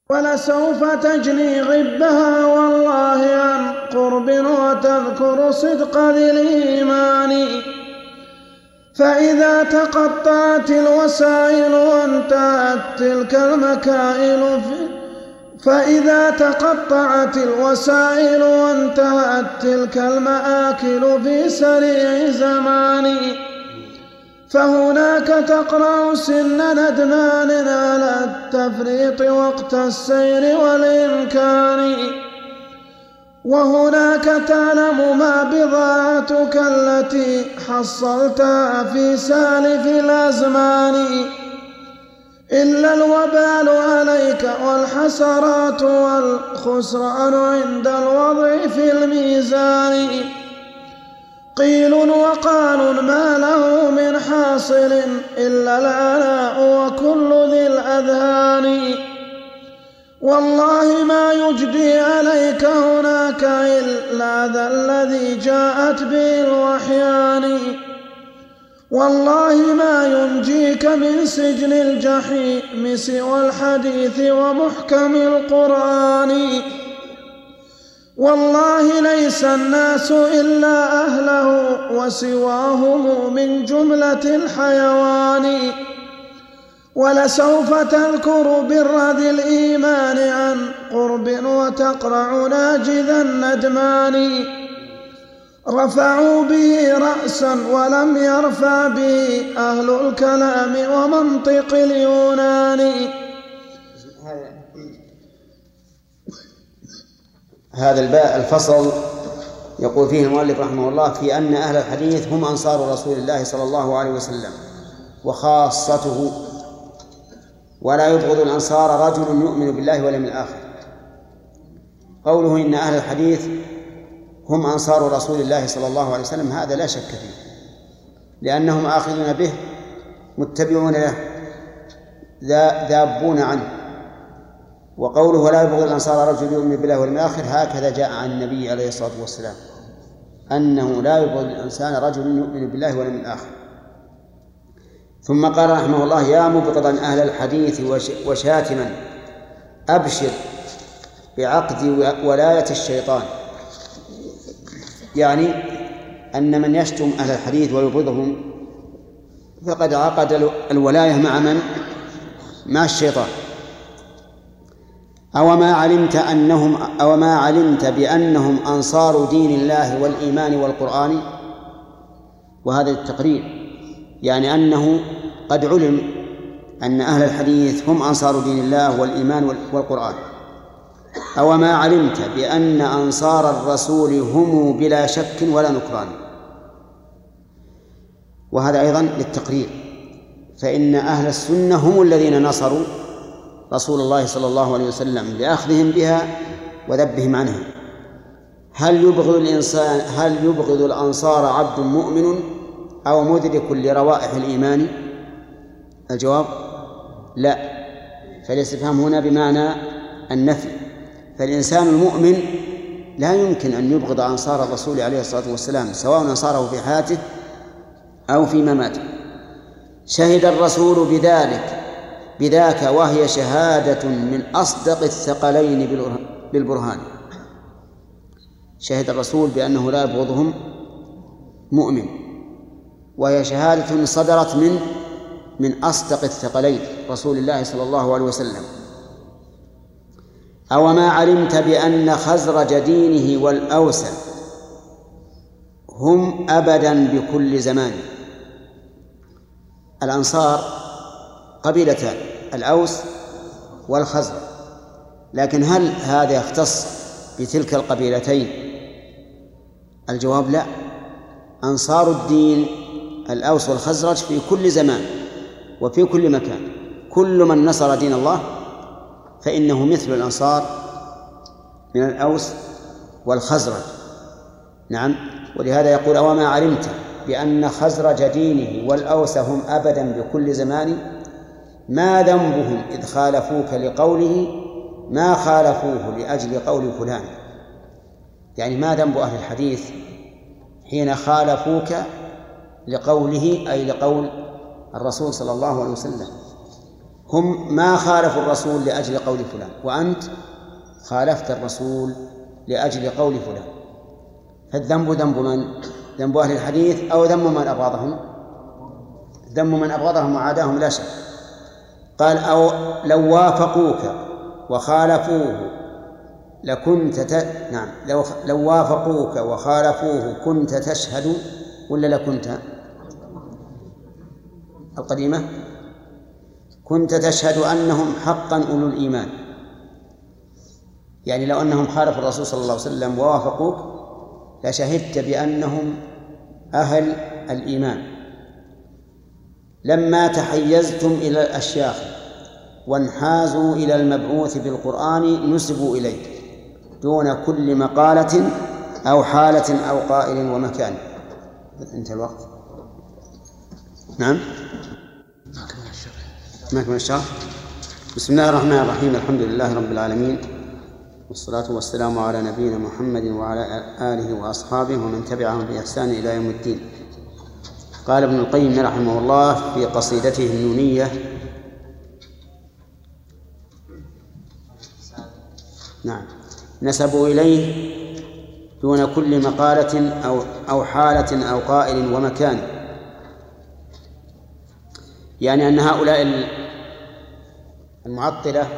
ولسوف تجني غبها والله عن قرب وتذكر صدق ذي الإيمان. فإذا تقطعت الوسائل وانتهت تلك المكائل المآكل في سريع زمان، فهناك تقرع سن ندمان على التفريط وقت السير والإمكان، وهناك تعلم ما بضاعتك التي حصلتها في سالف الأزمان، إلا الوبال عليك والحسرات والخسران عند الوضع في الميزان. قيل وقال ما له من حاصل إلا العناء وكل ذي الأذهان، والله ما يجدي عليك هناك إلا ذا الذي جاءت به الوحيان، والله ما ينجيك من سجن الجحيم سوى الحديث ومحكم القرآن، والله ليس الناس إلا أهله وسواهم من جملة الحيوان. ولسوف تذكر بر ذي الإيمان عن قرب وتقرع ناجذ الندمان، رفعوا به رأسا ولم يرفع به أهل الكلام ومنطق اليونان. هذا الفصل يقول فيه المؤلف رحمه الله في أن أهل الحديث هم أنصار رسول الله صلى الله عليه وسلم وخاصته، ولا يبغض الأنصار رجل يؤمن بالله واليوم الآخر. قوله إن أهل الحديث هم أنصار رسول الله صلى الله عليه وسلم هذا لا شك فيه، لأنهم آخذون به متبعون له ذابون عنه. وقوله ولا يبغض الأنصار رجل يؤمن بالله واليوم الآخر هكذا جاء عن النبي عليه الصلاة والسلام أنه لا يبغض الإنسان رجل يؤمن بالله واليوم الآخر. ثم قال رحمه الله يا مبغضا أهل الحديث وشاتما أبشر بعقد ولاية الشيطان، يعني أن من يشتم أهل الحديث ويبغضهم فقد عقد الولاية مع من؟ مع الشيطان. أو ما علمت بأنهم أنصار دين الله والإيمان والقرآن. وهذا التقرير يعني أنه قد علم أن أهل الحديث هم أنصار دين الله والإيمان والقرآن. أو ما علمت بأن أنصار الرسول هم بلا شك ولا نكران. وهذا أيضا للتقرير، فإن أهل السنة هم الذين نصروا رسول الله صلى الله عليه وسلم لأخذهم بها وذبهم عنها. هل يبغض الأنصار عبد مؤمن أو مدرك لروائح الإيمان؟ الجواب لا، فالاستفهام هنا بمعنى النفي. فالإنسان المؤمن لا يمكن أن يبغض أنصار الرسول عليه الصلاة والسلام سواء أنصاره في حياته أو في مماته. شهد الرسول بذاك وهي شهادة من أصدق الثقلين بالبرهان. شهد الرسول بأنه لا يبغضهم مؤمن، وهي شهادة صدرت من أصدق الثقلين رسول الله صلى الله عليه وسلم. أو ما علمت بأن خزرج دينه والأوس هم أبدا بكل زمان. الأنصار قبيلتان، الأوس والخزرج، لكن هل هذا يختص بتلك القبيلتين؟ الجواب لا، أنصار الدين الأوس والخزرج في كل زمان وفي كل مكان. كل من نصر دين الله فإنه مثل الأنصار من الأوس والخزرج. نعم، ولهذا يقول أو ما علمت بأن خزرج دينه والأوس هم أبدا بكل زمان ما ذنبهم إذ خالفوك لقوله ما خالفوه لأجل قول فلان. يعني ما ذنب أهل الحديث حين خالفوك لقوله أي لقول الرسول صلى الله عليه وسلم. هم ما خالفوا الرسول لأجل قول فلان، وأنت خالفت الرسول لأجل قول فلان، فالذنب ذنب من؟ ذنب أهل الحديث أو ذنب من أبغضهم؟ ذنب من أبغضهم وعاداهم لا شك. قال أو لو وافقوك وخالفوه لكنت نعم لو وافقوك وخالفوه كنت تشهد ولا لكنت القديمة؟ كنت تشهد أنهم حقا أولو الإيمان، يعني لو أنهم خالفوا الرسول صلى الله عليه وسلم ووافقوك لشهدت بأنهم أهل الإيمان. لما تحيزتم إلى الأشياخ وانحازوا إلى المبعوث بالقرآن نسبوا إليه دون كل مقالة أو حالة أو قائل ومكان. انتهى الوقت. نعم ما كمل الشرح. بسم الله الرحمن الرحيم. الحمد لله رب العالمين، والصلاة والسلام على نبينا محمد وعلى آله وأصحابه ومن تبعهم بإحسان إلى يوم الدين. قال ابن القيم رحمه الله في قصيدته النونية: نعم نسبوا إليه دون كل مقالة أو حالة أو قائل ومكان، يعني أن هؤلاء المعطلة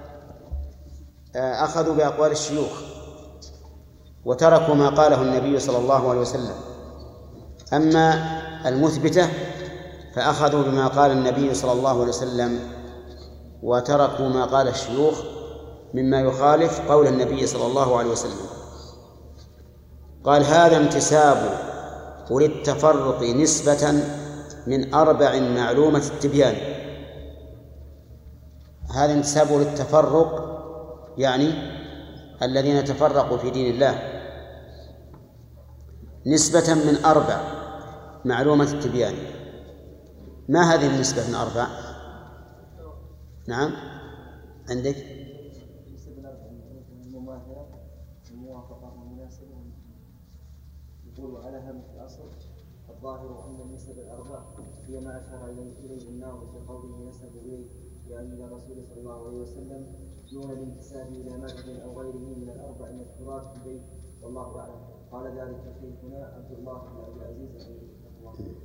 أخذوا بأقوال الشيوخ وتركوا ما قاله النبي صلى الله عليه وسلم. أما المثبتة فأخذوا بما قال النبي صلى الله عليه وسلم وتركوا ما قال الشيوخ مما يخالف قول النبي صلى الله عليه وسلم. قال: هذا انتساب وللتفرق نسبة من 4 معلومة التبيان. هذا انتساب للتفرق يعني الذين تفرقوا في دين الله نسبة من 4 معلومة التبيان. ما هذه النسبة من 4؟ نعم عندك يقول على هذا الأصل الظاهر أن النسب الأربع هي ما أشار إليه الناظر في قوله نسب إليه يعني إلى الرسول صلى الله عليه وسلم دون الانتساب إلى مذهب أو غيره من الأربع المذكورات في البيت، والله أعلم. قال ذلك شيخنا عبد الله بن عبد العزيز رحمه الله.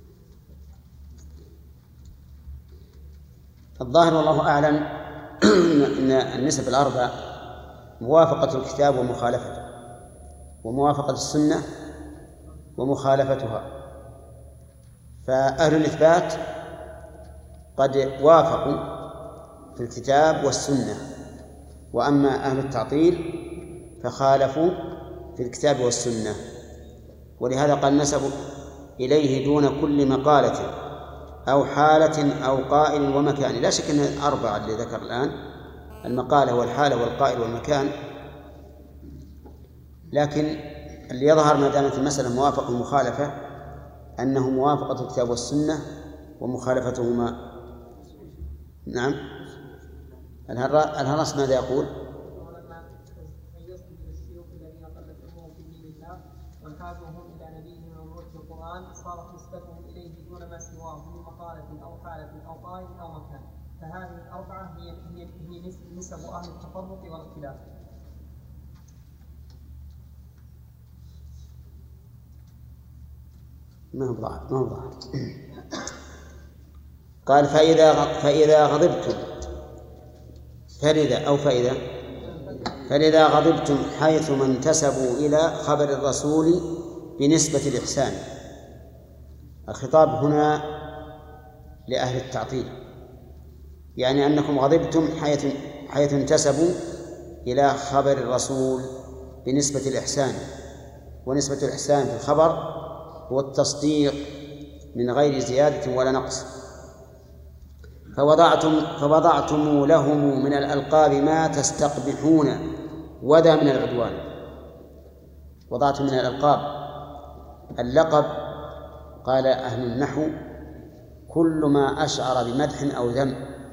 الظاهر والله أعلم أن النسب الأربع موافقة الكتاب ومخالفته، وموافقة السنة ومخالفتها. فأهل الإثبات قد وافقوا في الكتاب والسنة، وأما أهل التعطيل فخالفوا في الكتاب والسنة. ولهذا قال: نسبوا إليه دون كل مقالة أو حالة أو قائل ومكان. لا شك أن الأربعة اللي ذكر الآن، المقالة والحالة والقائل والمكان، لكن اللي يظهر ما دامت المسألة موافقة ومخالفة أنه موافقة الكتاب والسنة ومخالفتهما. نعم. الهرس ماذا يقول؟ وانحازوهم إلى نبيهم وموت القرآن صارت نسبتهم إليه دون ما سواه من مقالة أو حالة أو قائل أو مكان. فهذه الأربعة هي نسب أهل التفرق والاختلاف. ما هو ضاع. قال: فإذا غضبتم فلذا غضبتم حيث ما انتسبوا إلى خبر الرسول بنسبة الإحسان. الخطاب هنا لأهل التعطيل، يعني أنكم غضبتم حيث انتسبوا إلى خبر الرسول بنسبة الإحسان. ونسبة الإحسان في الخبر هو التصديق من غير زيادة ولا نقص. فوضعتم لهم من الألقاب ما تستقبحون وذا من العدوان. وضعتم من الألقاب. اللقب قال أهل النحو كل ما أشعر بمدح أو ذم،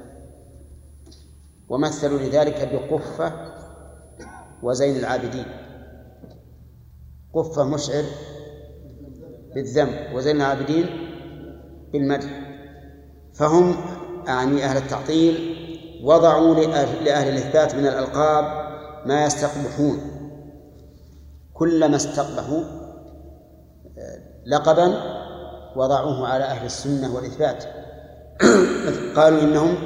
ومثلوا لذلك بقفة وزين العابدين. قفة مشعر بالذم وزين العابدين بالمدح. فهم أعني أهل التعطيل وضعوا لأهل الإثبات من الألقاب ما يستقبحون، كلما استقبحوا لقبا وضعوه على أهل السنة والإثبات. قالوا إنهم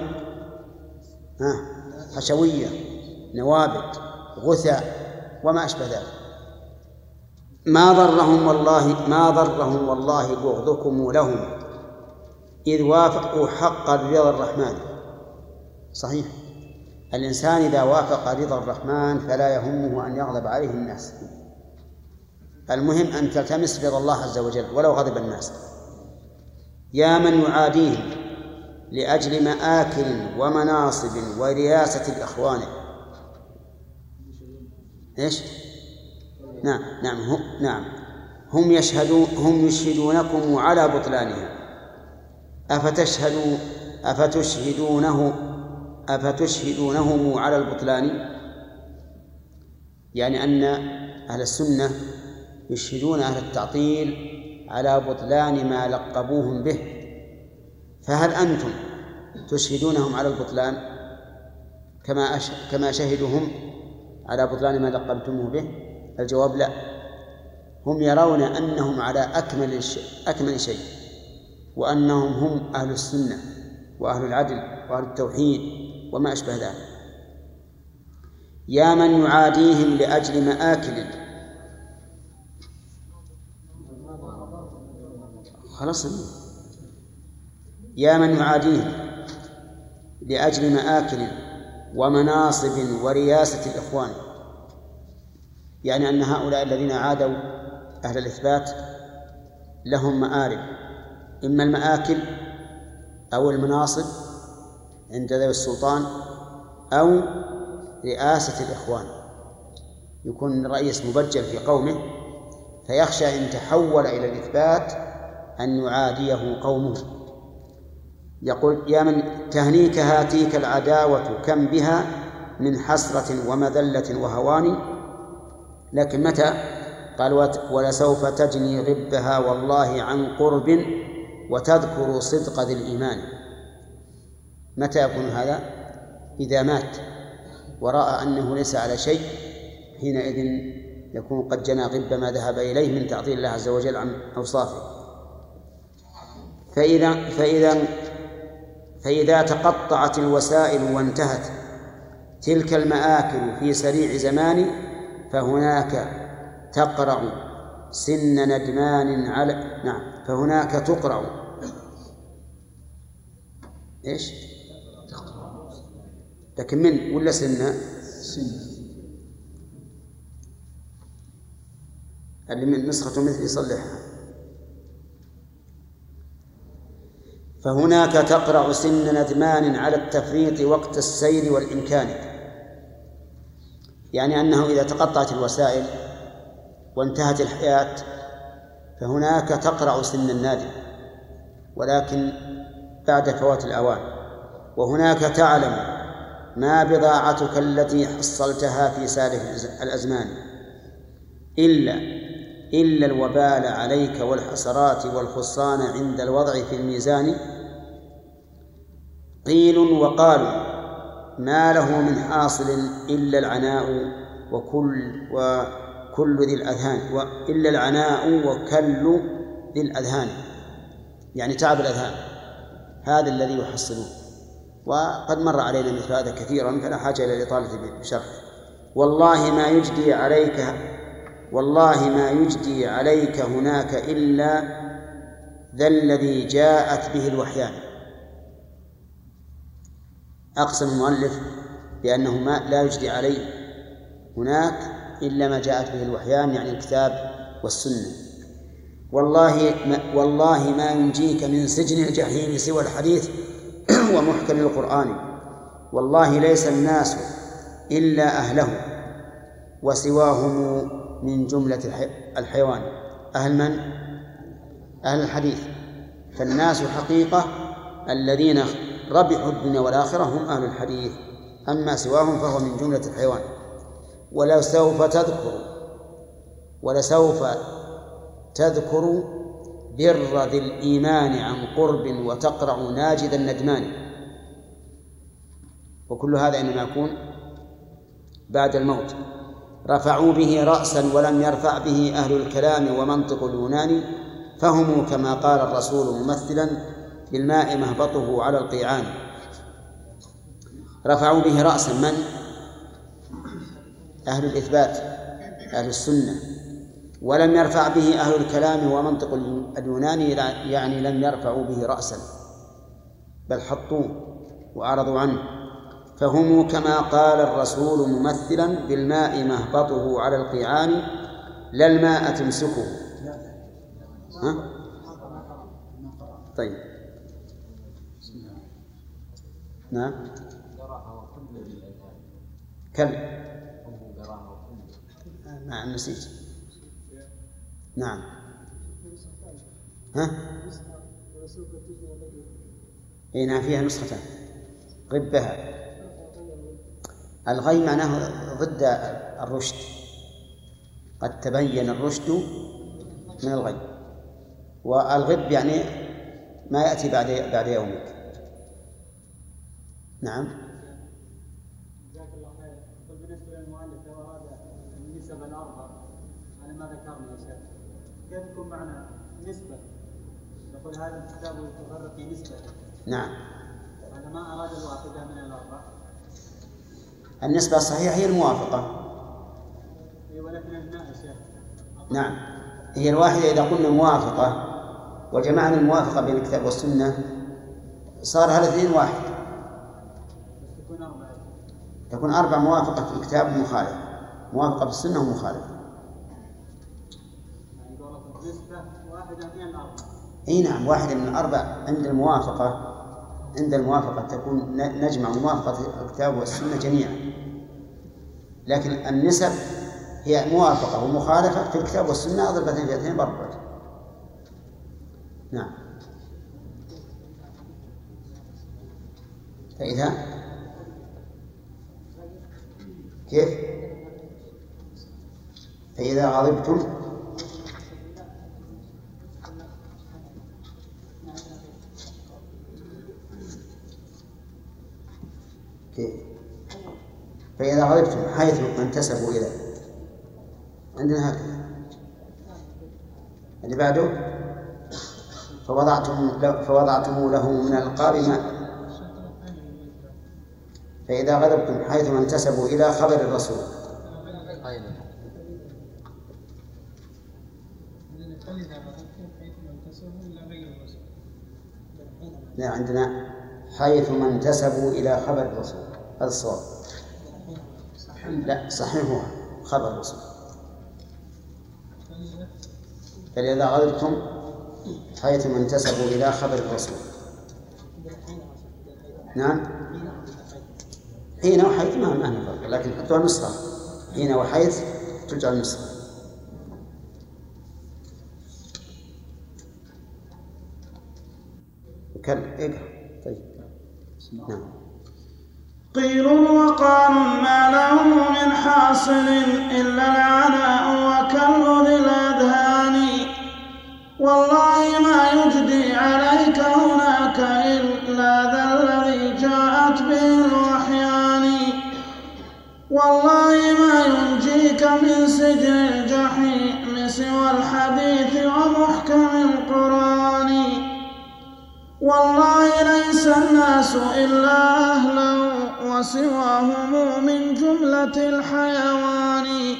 حشوية، نوابت، غثاء، وما أشبه ذلك. ما ضرهم والله بغضكم لهم إذ وافقوا حق رضا الرحمن. صحيح، الإنسان إذا وافق رضا الرحمن فلا يهمه أن يغضب عليه الناس، المهم أن تلتمس رضا الله عز وجل ولو غضب الناس. يا من يعاديهم لأجل مآكل ومناصب ورياسة الإخوان. إيش؟ نعم هم يشهدونكم على بطلانهم أفتشهدونهم على البطلان، يعني أن أهل السنة يشهدون أهل التعطيل على بطلان ما لقبوهم به، فهل أنتم تشهدونهم على البطلان كما شهدوهم على بطلان ما لقبتموه به؟ الجواب لا، هم يرون أنهم على أكمل شيء، وأنهم هم أهل السنة وأهل العدل وأهل التوحيد وما أشبه ذلك. يا من يعاديهم لأجل مآكل، خلاص، يا من يعاديهم لأجل مآكل ومناصب ورياسة الإخوان، يعني أن هؤلاء الذين عادوا أهل الإثبات لهم مآرب، إما المآكل أو المناصب عند ذوي السلطان أو رئاسة الإخوان، يكون رئيس مبجل في قومه فيخشى إن تحول إلى الإثبات أن يعاديه قومه. يقول يا من تهنيك هاتيك العداوة كم بها من حسرة ومذلة وهوان، لكن متى؟ قال ولسوف تجني غبها والله عن قرب وتذكر صدق ذي الإيمان. متى يكون هذا؟ إذا مات ورأى أنه ليس على شيء، حينئذ يكون قد جنى غب ما ذهب إليه من تعطيل الله عز وجل عن أوصافه. فإذا تقطعت الوسائل وانتهت تلك المآكل في سريع زمان، فهناك تقرع سن ندمان على فهناك تقرع إيش؟ لكن من ولا سن اللي من نسخة مثل يصلحها. فهناك تقرع سن ندمان على التفريط وقت السير والإمكان، يعني أنه إذا تقطعت الوسائل وانتهت الحياة فهناك تقرع سن النادم، ولكن بعد فوات الأوان. وهناك تعلم ما بضاعتك التي حصلتها في سالف الأزمان إلا الوبال عليك والحسرات والخصان عند الوضع في الميزان. قيل وقالوا ما له من حاصل إلا العناء وكل ذي الأذهان، إلا العناء وكل ذي الأذهان، يعني تعب الأذهان، هذا الذي يحصلون. وقد مر علينا مثل هذا كثيرا فلا حاجة إلى الإطالة بشرح. والله ما يجدي عليك هناك إلا ذا الذي جاءت به الوحيان. أقسم المؤلف بأنه لا يجدي عليه هناك إلا ما جاءت به الوحيان، يعني الكتاب والسنة. والله ما ينجيك من سجن الجحيم سوى الحديث ومحكم القرآن. والله ليس الناس إلا أهله وسواهم من جملة الحيوان. أهل من؟ أهل الحديث. فالناس حقيقة الذين ربحوا الدنيا والآخرة هم أهل الحديث، أما سواهم فهو من جملة الحيوان. ولسوف تذكر بر ذي الإيمان عن قرب وتقرع ناجد الندمان. وكل هذا إنما يكون بعد الموت. رفعوا به رأسا ولم يرفع به أهل الكلام ومنطق اليوناني، فهم كما قال الرسول ممثلا بالماء مهبطه على القيعان. رفعوا به رأسا من؟ أهل الإثبات أهل السنة. ولم يرفع به أهل الكلام ومنطق اليوناني، يعني لم يرفعوا به رأسا بل حطوه وأعرضوا عنه. فهم كما قال الرسول ممثلا بالماء مهبطه على القيعان لا الماء تمسكه. ها؟ طيب نعم كلب نعم نسيت. نعم ها؟ نعم فيها نسختان غبها. الغي معناه ضد الرشد، قد تبين الرشد من الغي، والغب يعني ما يأتي بعد يومك. نعم. جزاك الله خير. بالنسبة للمؤلف لو أراد النسب الأربع على ما ذكرنا يا شيخ، كيف يكون معنى نسبة؟ نقول هذا الكتاب يتفرق في نسبة. نعم. هذا ما أراد الواحدة من الأربع. النسبة الصحيحة هي الموافقة. ولكن الماء يا شيخ. نعم. هي الواحدة إذا قلنا موافقة وجمعنا الموافقة بين الكتاب والسنة صار هذا اثنين واحد. تكون أربع موافقة في الكتاب ومخالفة، موافقة في السنة ومخالفة. أي نعم واحدة من الأربع عند الموافقة. عند الموافقة تكون نجمع موافقة الكتاب والسنة جميعا، لكن النسب هي موافقة ومخالفة في الكتاب والسنة أضربتين في اثنين ضربة. نعم. فإذا كيف؟ فإذا غضبتم كيف؟ فإذا غضبتم حيث انتسبوا إلى، عندنا هكذا اللي بعده فوضعتم له من الألقاب ما. فإذا غضبتم حيث انتسبوا إلى خبر الرسول. لا عندنا حيث ما انتسبوا إلى خبر الرسول، هذا الصواب. لا صحيح هو خبر الرسول. فإذا غضبتم حيث ما انتسبوا إلى خبر الرسول. نعم حين وحيث ما فرق، لكن حطوا النسخة حين وحيث تجعل النسخة. طيب نعم. قيل وقال ما له من حاصل إلا العناء وكل ذي الأذهان، والله ما يجدي عليك هناك إلا ذا الذي جاءت به الوحيان، والله ما ينجيك من سجن الجحيم سوى الحديث ومحكم القرآن، والله ليس الناس إلا أهلا وسواهم من جملة الحيوان،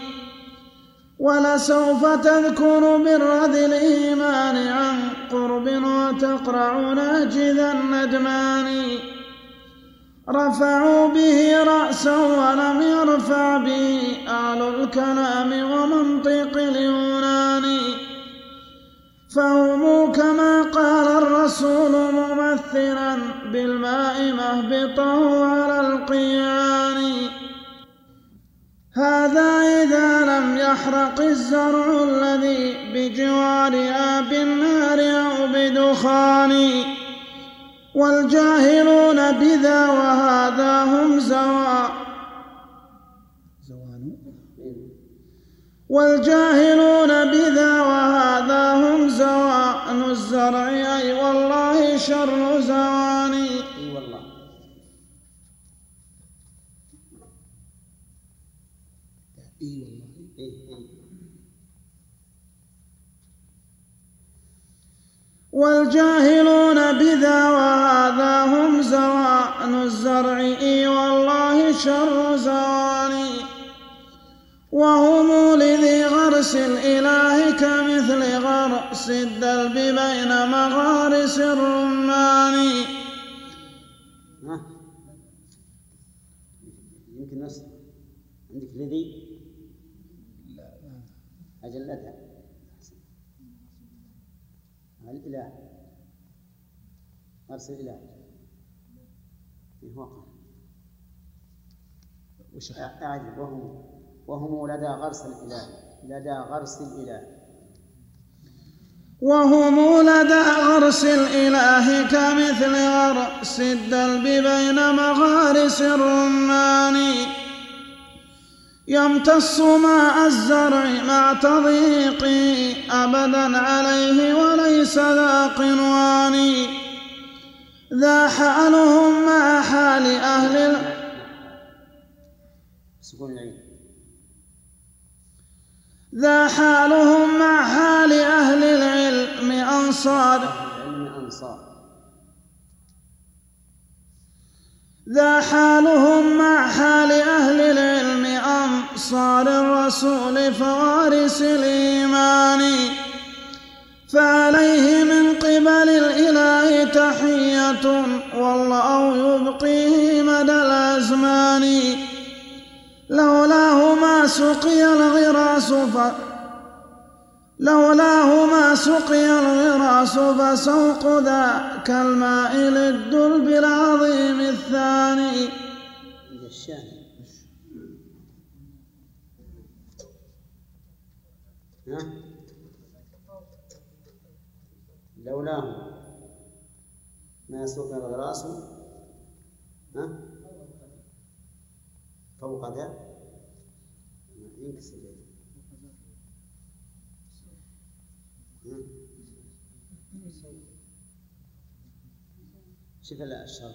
ولسوف تذكر بالرذ الإيمان عن قرب وتقرع ناجذ الندمان، رفعوا به رأسا ولم يرفع به أهل الكلام ومنطق اليونان، فهم كما قال الرسول ممثلا بالماء مهبطه على القيعان، هذا إذا لم يحرق الزرع الذي بجوارها بالنار أو بدخان، والجاهلون بذا وهذا هم والجاهلون بذا وهذا هم زوان الزرع أي والله شر زواني. والله والجاهلون بذا وهذا هم زوان الزرع والله شر زواني وهم لذي غرس الإله كمثل غرس الدلب بين مغارس الرمان. يمكن نص عندك لذي أجلتها الإله غرس الإله أعجب وهم لدى غرس الإله وهم لدى غرس الإله كمثل غرس الدلب بين مغارس الرمان يمتص ماء الزرع مع تضييقه أبدا عليه وليس ذا قنوان ذا حالهم مع حال أهل ذا حالهم مع حال أهل العلم أنصار ذا حالهم مع حال أهل العلم أنصار الرسول فوارث الإيمان فعليه من قبل الإله تحية والله يبقيه مدى الأزمان لولاه ما سقي الغراس فسوق ذاك الماء للدرب العظيم الثاني. لولاه ما سقي الغراس فوق ذا ينكسر شوف الشر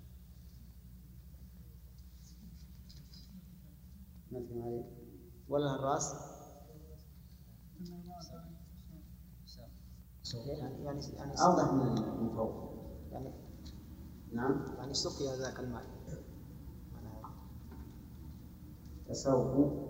مثل عليه ولا الراس يعني أوضح من فوق يعني نعم يعني سقي ذاك الماء تسوق.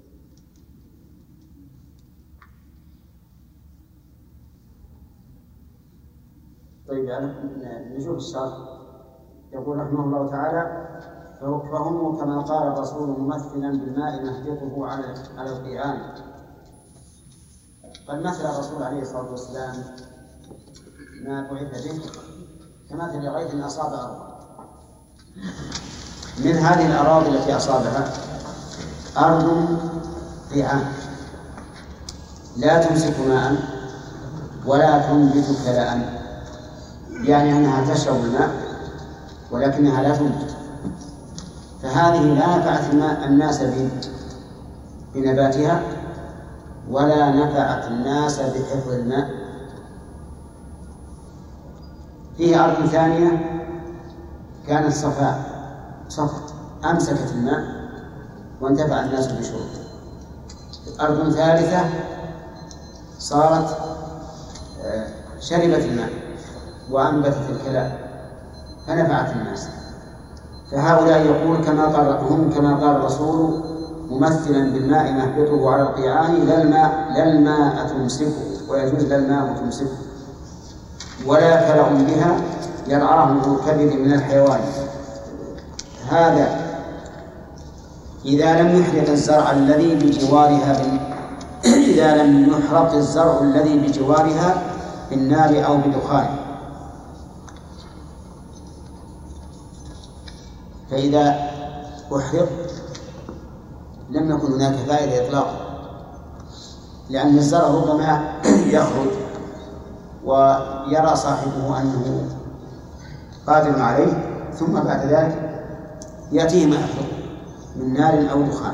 طيب يعني نشوف الشرح. يقول رحمه الله تعالى فهم كما قال الرسول ممثلا بالماء نهبطه على القيعان. قد مثل الرسول عليه الصلاة والسلام ما بعث به كمثل غيث أصاب أرضا. من هذه الأراضي التي أصابها أرض قيعان لا تمسك ماء ولا تنبت كلاء، يعني أنها تشرب الماء ولكنها لا تنبت، فهذه لا نفعت الناس بنباتها ولا نفعت الناس بحفظ الماء. فيه أرض ثانية كانت صفاء أمسكت الماء وانتفع الناس بشربه. أرض ثالثة صارت شربت الماء وأنبتت الكلاء فنفعت الناس. فهؤلاء يقول كما قال الرسول ممثلا بالماء نهبطه على القيعان لا الماء تمسكه، ويجوز لا الماء تمسكه، ولا كلأ بها يرعاه ذو كبد من الحيوان. هذا إذا لم يحرق الزرع الذي بجوارها بالنار أو بدخان. فإذا أحرق لم يكن هناك فائدة إطلاقا، لأن الزرع ربما يخرج ويرى صاحبه أنه قادر عليه ثم بعد ذلك يأتيه ما يحرق من نار أو دخان.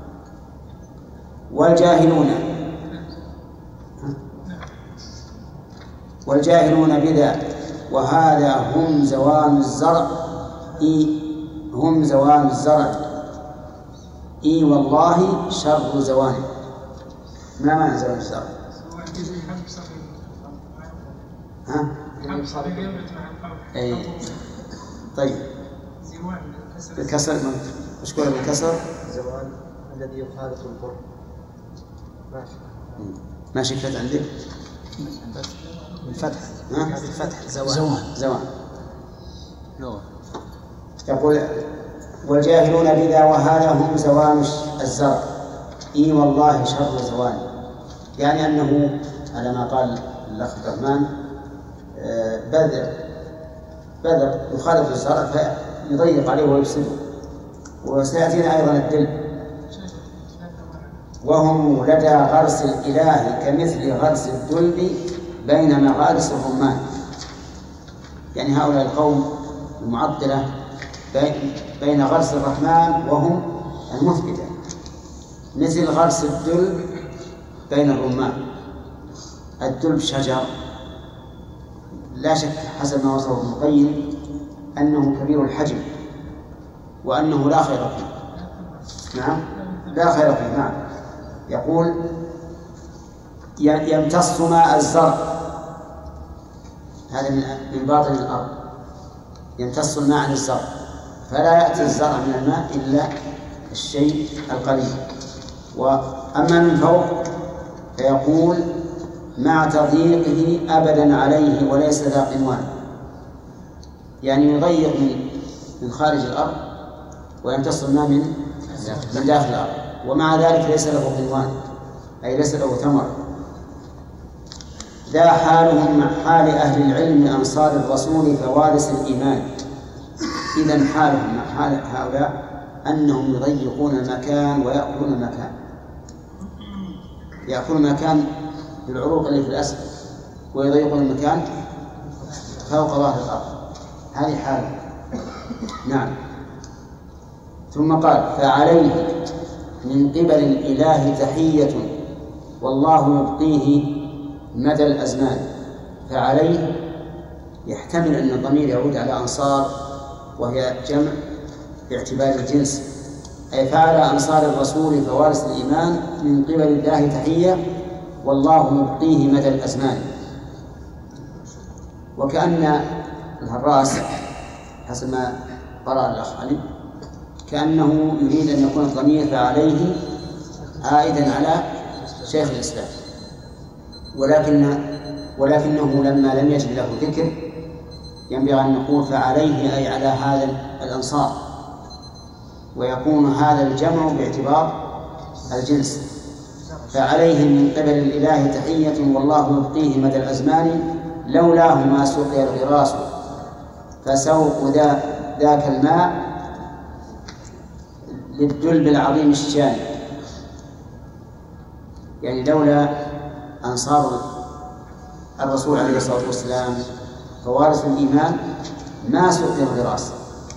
والجاهلون بذا وهذا هم زوان الزرع إي والله شر زوان. ما معنى زوان الزرع؟ ها؟ أي طيب بالكسر مشكورة بالكسر زوال الذي يخالط القرب. ما شكلت عندك؟ الفتح. ها؟ الفتح زوان. يقول والجاهلون بذا وهذا هم زوان الزرع. إي والله شر زوان، يعني أنه على ما قال الأخ الرحمن بذر يخالط الزرع فيضيق عليه ويفسده. وسيأتينا أيضا الدل. وهم لدى غرس الإله كمثل غرس الدلب بين مغارس الرمان. يعني هؤلاء القوم المعطلة بين غرس الرحمن وهم المثبتة مثل غرس الدلب بين الرمان. الدلب شجر لا شك حسب ما وصفه ابن القيم أنه كبير الحجم وأنه لا خير فيه. نعم لا خير فيه. نعم يقول يمتص ماء الزرع، هذا من باطن الأرض، يمتص الماء عن الزرع فلا يأتي الزرع من الماء إلا الشيء القليل. وأما من فوق فيقول مع تضييقه أبدا عليه وليس ذا قنوان، يعني يضيق من خارج الأرض ويمتص الماء من داخل الأرض، ومع ذلك ليس له قنوان أي ليس له ثمر. ذا حالهم مع حال أهل العلم أنصار الرسول فوارث الإيمان. إذن حالهم مع حال هؤلاء أنهم يضيقون المكان ويأكلون المكان، يأكلون المكان بالعروق اللي في الأسفل ويضيقون المكان فوق ظهر الأرض. هذه حالة. نعم. ثم قال فعليه من قبل الإله تحية والله يبقيه مدى الأزمان. فعليه يحتمل أن الضمير يعود على أنصار وهي جمع باعتبار الجنس، أي فعل أنصار الرسول فوارث الإيمان من قبل الله تحية والله يبقيه مدى الأزمان. وكأن الهراس حسب ما قرأ الأخ علي كأنه يريد أن يكون الضمير فعليه عائدا على شيخ الإسلام، ولكنه لما لم يجد له ذكر ينبغي أن نقول فعليه أي على هذا الأنصار، ويكون هذا الجمع باعتبار الجنس. فعليه من قبل الإله تحية والله يبقيه مدى الأزمان لولاه ما سقي الغراس فسوق ذاك الماء للدلب العظيم الشان. يعني لولا أنصار الرسول عليه الصلاة والسلام فوارث الإيمان ما سقي الغراس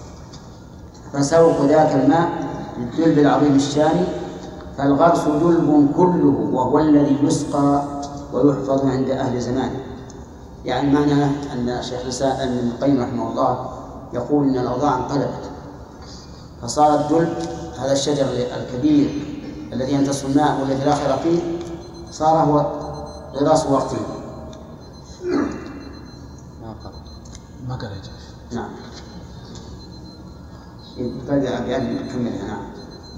فسوق ذاك الماء للدلب العظيم الشان. فالغرس دلب كله وهو الذي يسقى ويحفظ عند أهل زمانه. يعني معنى أن شيخ ابن القيم رحمه الله يقول إن الأوضاع انقلبت فصار الدلب هذا الشجر الكبير الذي يمتص الماء والذي لا خير فيه صار هو غراس وقته. ما قال نعم بدأ بأن نكملها. نعم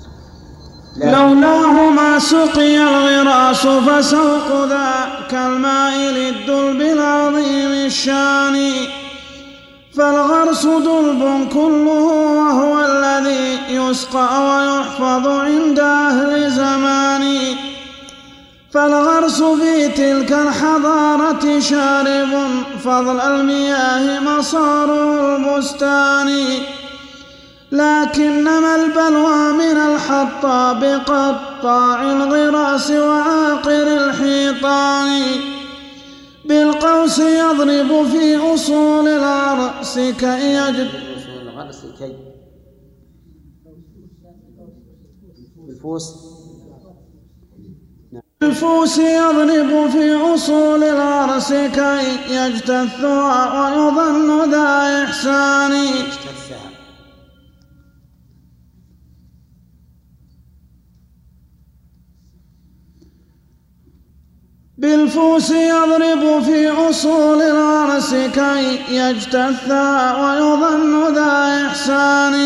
لولاه ما سقي الغراس فسوق ذاك الماء للدلب العظيم الشان. فالغرس دلب كله وهو الذي يسقى ويحفظ عند أهل زمان. فالغرس في تلك الحضارة شارب فضل المياه مصار البستان. لكنما البلوى من الحطاب قطاع الغراس وعاقر الحيطان. بالقوس يضرب في أصول العرس كي يجد بالفوس يضرب في أصول العرس كي يجتثها ويظن ذا إحسان. بالفوس يضرب في أصول الغرس كي يجتثى ويظن ذا إحسان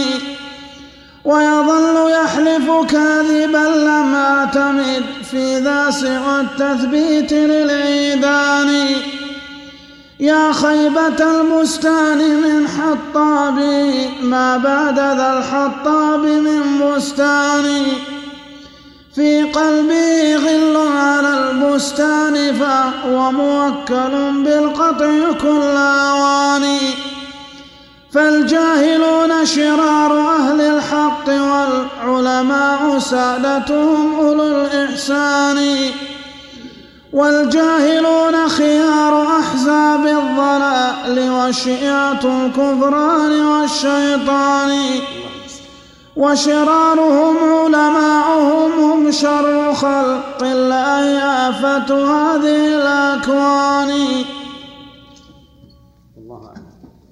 ويظل يحلف كاذبا لم أعتمد في ذا سوى التثبيت للعيدان يا خيبة البستان من حطاب ما بعد ذا الحطاب من بستان في قلبي غل على البستان فهو موكل بالقطع كل أوان فالجاهلون شرار أهل الحق والعلماء سادتهم أولو الإحسان والجاهلون خيار أحزاب الضلال وشيعة الكفران والشيطان وشرارهم علماؤهم هم شر خلق الله آفة هذه الأكوان. الله أعلم.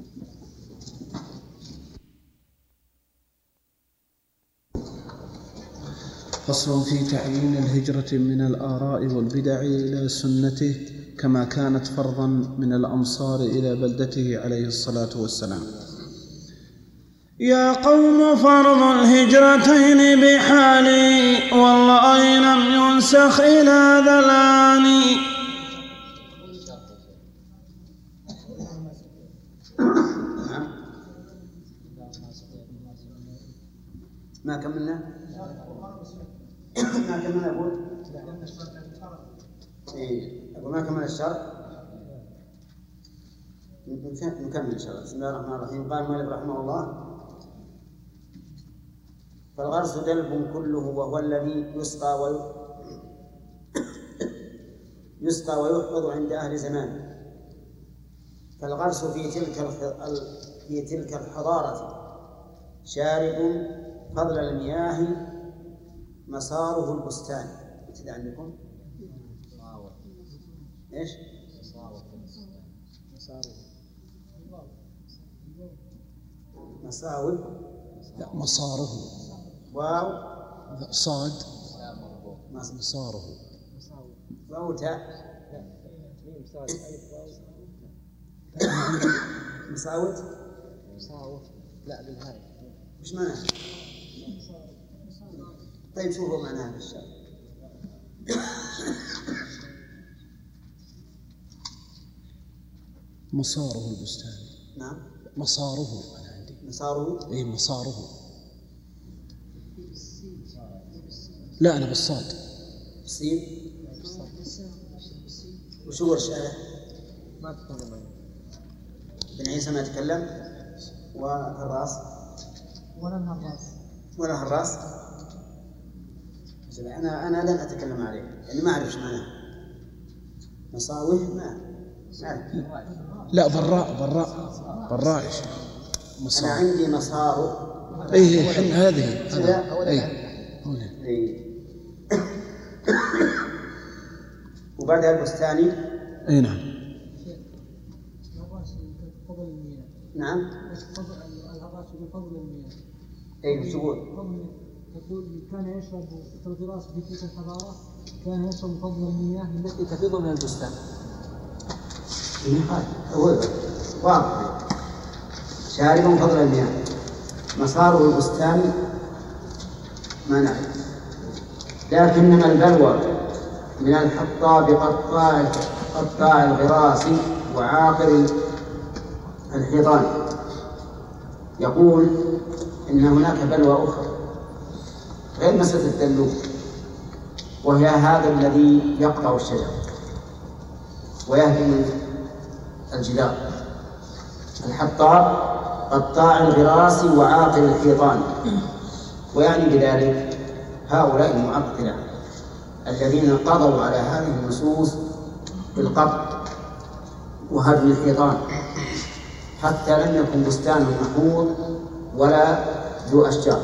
فصل في تعيين الهجرة من الآراء والبدع إلى سنته كما كانت فرضا من الأمصار إلى بلدته عليه الصلاة والسلام. يا قوم فرض الهجرتين بحالي والله لم ينسخ إلى ذا الآن. ما كملنا أقول ما كمل الشرط نكمل الشرط. بسم الله الرحمن الرحيم. قال المؤلف رحمه الله فالغرس دلب كله وهو الذي يسقى ويحفظ عند أهل زمان. فالغرس في تلك الحضارة شارب فضل المياه مساره البستان. كذا عندكم ايش؟ مساوي لا مساره واو صاد مساره واو تاء مساوت لا بالهاء وش معناه؟ طيب شوفوا معناها في الشرع. مساره البستان. نعم مساره أنا عندي مساره. إيه مساره. لا أنا بالصاد. الصين وشو الشارع؟ ما تتكلم بن عيسى ما يتكلم والراس ولا الراس. أنا لن أتكلم عليه لأني ما أعرف إيش معناه. مصاوح ما أعرف. لا براء أنا عندي مصاره. إيه هذه إيه. وبعدها البستاني. إيه نعم. نعم. إيه شو يقول كان يشرب في الغراس في تلك الحضارة كان يشرب فضل المياه التي تفيض من البستان. واضح شارب فضل المياه مساره البستان ما نعرف. لكنما البلوى من الحطاب قطاع الغراس وعاقر الحيطان. يقول إن هناك بلوى أخرى غير مسألة الدلوب، وهي هذا الذي يقطع الشجر ويهدم الجدار. الحطاب قطاع الغراس وعاقر الحيطان، ويعني بذلك هؤلاء المعطلة الذين قضوا على هذه النصوص بالقطع وهدم الحيطان، حتى لم يكن بستان محفوظ ولا ذو أشجار.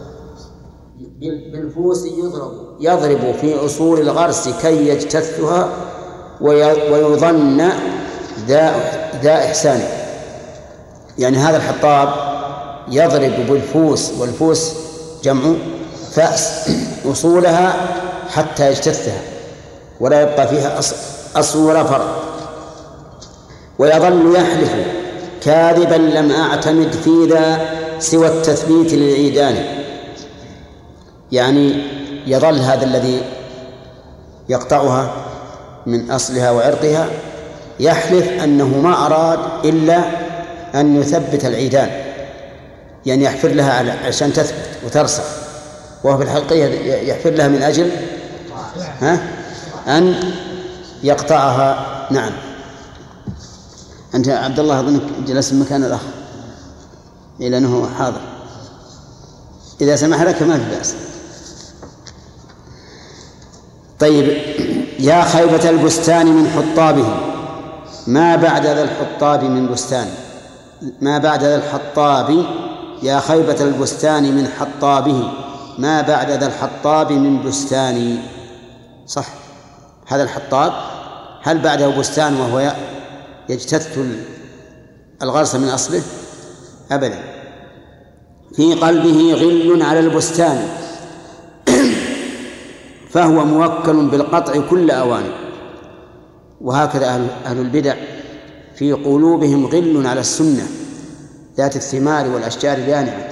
بالفوس يضرب في أصول الغرس كي يجتثها ويظن ذا إحسان. يعني هذا الحطاب يضرب بالفوس، والفوس جمع فأس، أصولها حتى يجتثها ولا يبقى فيها أصل. أصل ولا فرع. ويظل يحلف كاذبا لم أعتمد في ذا سوى التثبيت للعيدان، يعني يظل هذا الذي يقطعها من أصلها وعرقها يحلف أنه ما أراد إلا أن يثبت العيدان، يعني يحفر لها عشان تثبت وترسخ، وهو في الحقيقة يحفر لها من أجل أن يقطعها. نعم. أنت عبد الله أظنك جلست مكان الأخ إلى أنه حاضر، إذا سمح لك ما في بأس. طيب. يا خيبة البستان من حطابه، ما بعد ذا الحطاب من بستان، ما بعد ذا الحطاب، يا خيبة البستان من حطابه، ما بعد ذا الحطاب من بستان. صح، هذا الحطاب هل بعده بستان وهو يجتث الغرس من أصله؟ أبدا. في قلبه غل على البستان فهو موكل بالقطع كل أوان. وهكذا أهل البدع في قلوبهم غل على السنة ذات الثمار والأشجار اليانعة،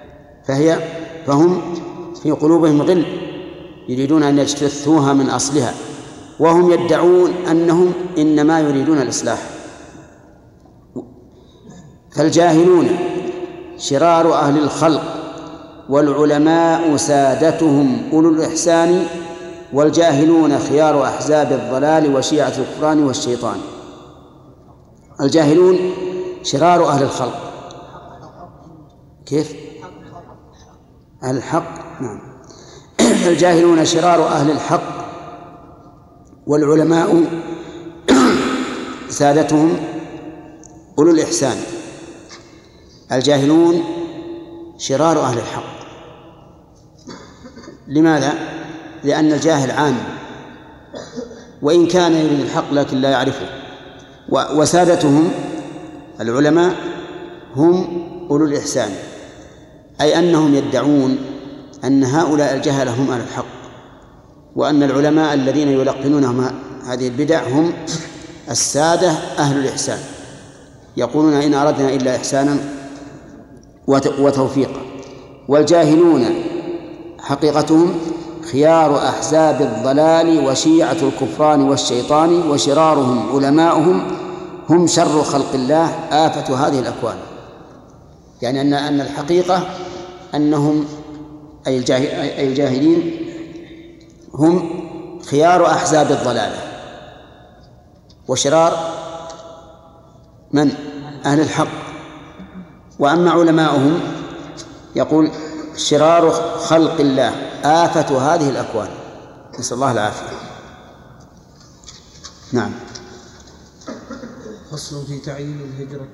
فهم في قلوبهم غل، يريدون أن يجتثوها من أصلها، وهم يدعون أنهم إنما يريدون الإصلاح. فالجاهلون شرار أهل الخلق، والعلماء سادتهم أولو الإحسان، والجاهلون خيار أحزاب الضلال وشيعة الكفران والشيطان. الجاهلون شرار أهل الخلق. كيف؟ أهل الحق. نعم. الجاهلون شرار أهل الحق، والعلماء سادتهم أولو الإحسان. الجاهلون شرار أهل الحق. لماذا؟ لأن الجاهل عام، وإن كان يريد الحق لكن لا يعرفه. وسادتهم العلماء هم أولو الإحسان، أي أنهم يدعون أن هؤلاء الجهل هم أهل الحق، وأن العلماء الذين يلقنونهم هذه البدع هم السادة أهل الإحسان، يقولون إن أردنا إلا إحسانا وتوفيقا. والجاهلون حقيقتهم خيار أحزاب الضلال وشيعة الكفران والشيطان، وشرارهم علماؤهم هم شر خلق الله آفة هذه الأكوان. يعني أن الحقيقة أنهم أي الجاهلين هم خيار أحزاب الضلالة وشرار من؟ أهل الحق. وأما علماؤهم يقول شرار خلق الله آفة هذه الأكوان، نسأل الله العافية. نعم. فصل في تعيين الهجرة.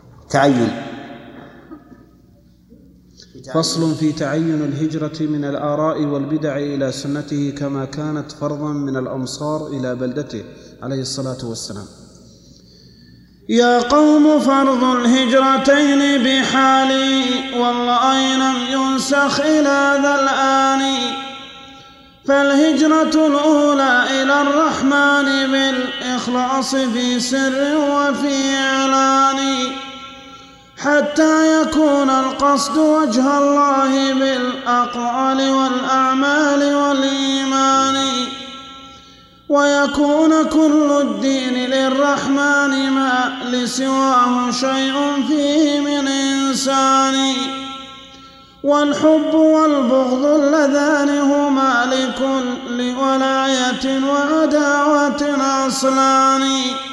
فصل في تعين الهجرة من الآراء والبدع إلى سنته كما كانت فرضا من الأمصار إلى بلدته عليه الصلاة والسلام. يا قوم فرض الهجرتين بحالي، والله لم ينسخ إلى ذا الآن. فالهجرة الأولى إلى الرحمن بالإخلاص في سر وفي إعلان، حتى يكون القصد وجه الله بالأقوال والأعمال والإيمان، ويكون كل الدين للرحمن ما لسواه شيء فيه من إنسان. والحب والبغض اللذان هما لكل ولاية وعداوة أصلان.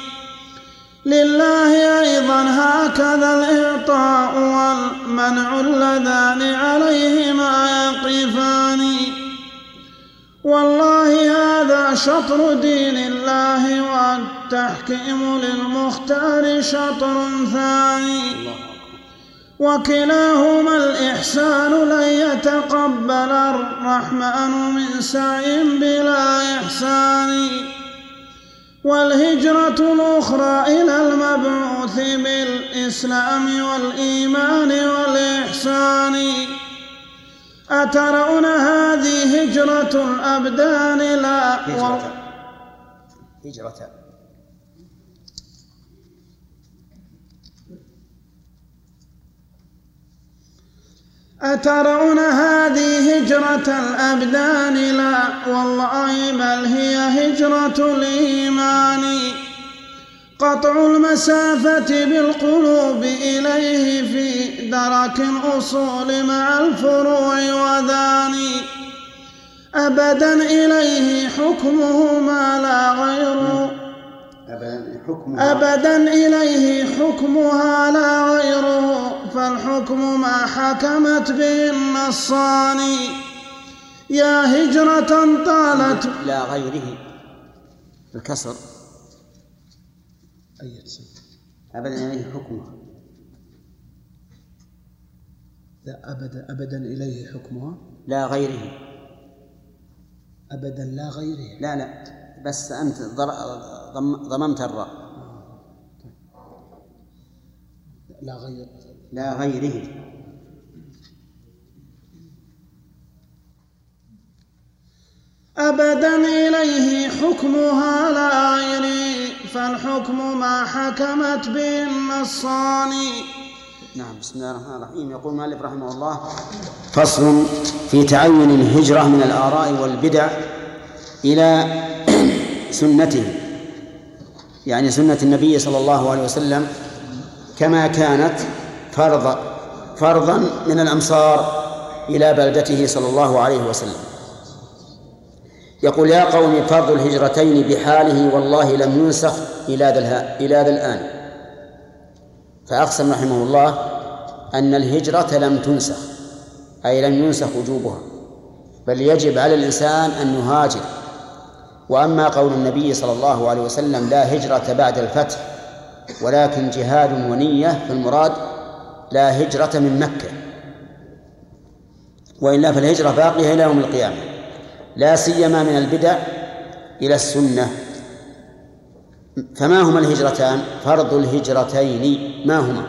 لله أيضا هكذا الإعطاء والمنع اللذان عليهما يقفان. والله هذا شطر دين الله، والتحكيم للمختار شطر ثاني. وكلاهما الإحسان لن يتقبل الرحمن من سعي بلا إحسان. والهجرة الأخرى إلى المبعوث بالإسلام والإيمان والإحسان. أترون هذه هجرة الأبدان لا أترون هذه هجرة الأبدان؟ لا والله بل هي هجرة الإيمان، قطع المسافة بالقلوب إليه في درك الأصول مع الفروع وذاني، أبدا إليه حكمه ما لا غيره، أبدا إليه حكمها لا غيره، فالحكم ما حكمت به النصان. يا هجرة طالت لا غيره بالكسر، أبدا إليه حكمها، لا أبدا إليه حكمها لا غيره، أبدا لا غيره، لا بس أنت ضممت الراء، لا غيره. أبدا إليه حكمها لا غيره، فالحكم ما حكمت به النصان. نعم. بسم الله الرحمن الرحيم. يقول المؤلف رحمه الله: فصل في تعين الهجرة من الآراء والبدع إلى سنته، يعني سنة النبي صلى الله عليه وسلم كما كانت فرضا من الأمصار إلى بلدته صلى الله عليه وسلم. يقول: يا قوم فرض الهجرتين بحاله والله لم ينسخ إلى ذا الآن. فأقسم رحمه الله أن الهجرة لم تنسخ، أي لم ينسخ وجوبها، بل يجب على الإنسان أن يهاجر. وأما قول النبي صلى الله عليه وسلم: لا هجرة بعد الفتح ولكن جهاد ونية، فالمراد لا هجرة من مكة، وإلا فالهجرة باقية إلى يوم القيامة، لا سيما من البدع إلى السنة. فما هما الهجرتان؟ فرض الهجرتين ما هما؟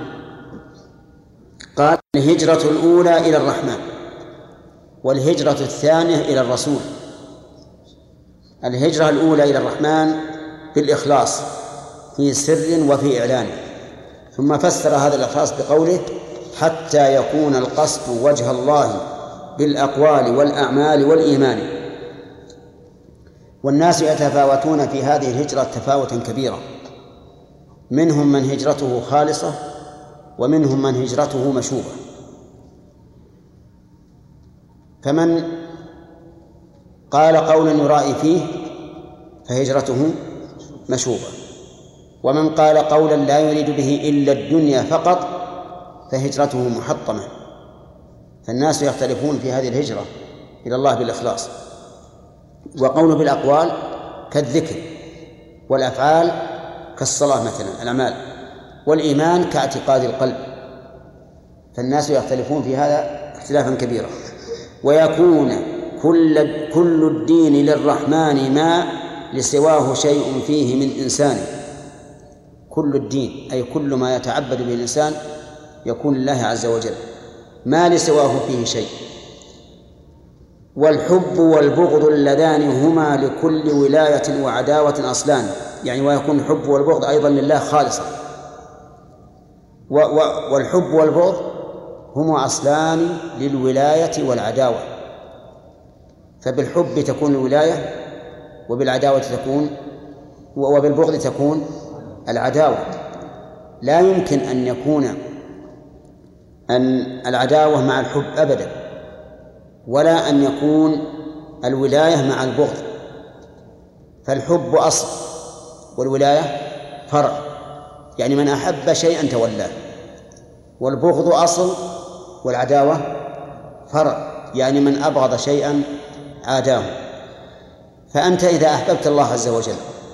قال: الهجرة الأولى إلى الرحمن، والهجرة الثانية إلى الرسول. الهجرة الأولى إلى الرحمن بالإخلاص في سر وفي إعلان، ثم فسر هذا الإخلاص بقوله: حتى يكون القصد وجه الله بالأقوال والأعمال والإيمان. والناس يتفاوتون في هذه الهجرة تفاوتا كبيرا، منهم من هجرته خالصة ومنهم من هجرته مشوبة. فمن قال قولا يرائي فيه فهجرته مشوبة، ومن قال قولا لا يريد به إلا الدنيا فقط فهجرته محطمة. فالناس يختلفون في هذه الهجرة إلى الله بالإخلاص. وقوله بالأقوال كالذكر، والأفعال كالصلاة مثلا الأعمال، والإيمان كاعتقاد القلب. فالناس يختلفون في هذا اختلافا كبيرا. ويكون كل الدين للرحمن ما لسواه شيء فيه من إنسان. كل الدين أي كل ما يتعبد به الإنسان يكون لله عز وجل، ما لسواه فيه شيء. والحب والبغض اللذان هما لكل ولاية وعداوة أصلان، يعني ويكون الحب والبغض أيضا لله خالصا. والحب والبغض هما أصلان للولاية والعداوة، فبالحب تكون الولاية، وبالعداوة تكون وبالبغض تكون العداوة. لا يمكن أن يكون العداوة مع الحب أبدا، ولا أن يكون الولاية مع البغض. فالحب أصل والولاية فرع، يعني من أحب شيئا تولاه. والبغض أصل والعداوة فرع، يعني من أبغض شيئا عاداه. فأنت إذا أحببت الله عز وجل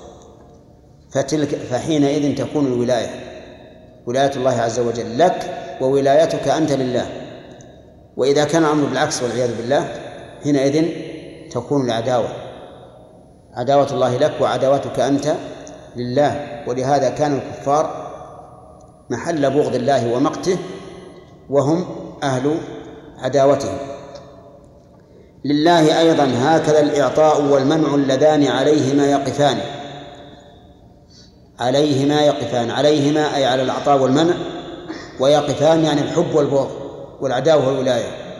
فحينئذ تكون الولاية ولاية الله عز وجل لك، وولايتك أنت لله. وإذا كان الأمر بالعكس والعياذ بالله حينئذ تكون العداوة، عداوة الله لك وعداوتك أنت لله. ولهذا كان الكفار محل بغض الله ومقته، وهم أهل عداوته. لله أيضا هكذا الإعطاء والمنع اللذان عليهما يقفان. عليهما أي على الإعطاء والمنع، ويقفان يعني الحب والبغض والعداوة والولاية.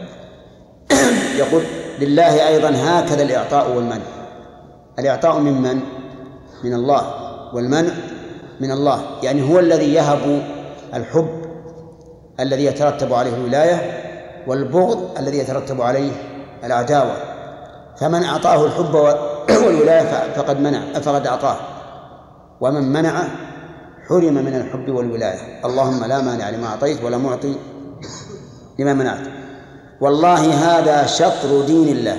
يقول لله أيضا هكذا الإعطاء والمنع. الإعطاء من الله، والمنع من الله، يعني هو الذي يهب الحب الذي يترتب عليه الولاية، والبغض الذي يترتب عليه العداوة. فمن أعطاه الحب والولاية فقد أعطاه، ومن منعه حرم من الحب والولاية. اللهم لا مانع لما أعطيت ولا معطي لما منعت. والله هذا شطر دين الله،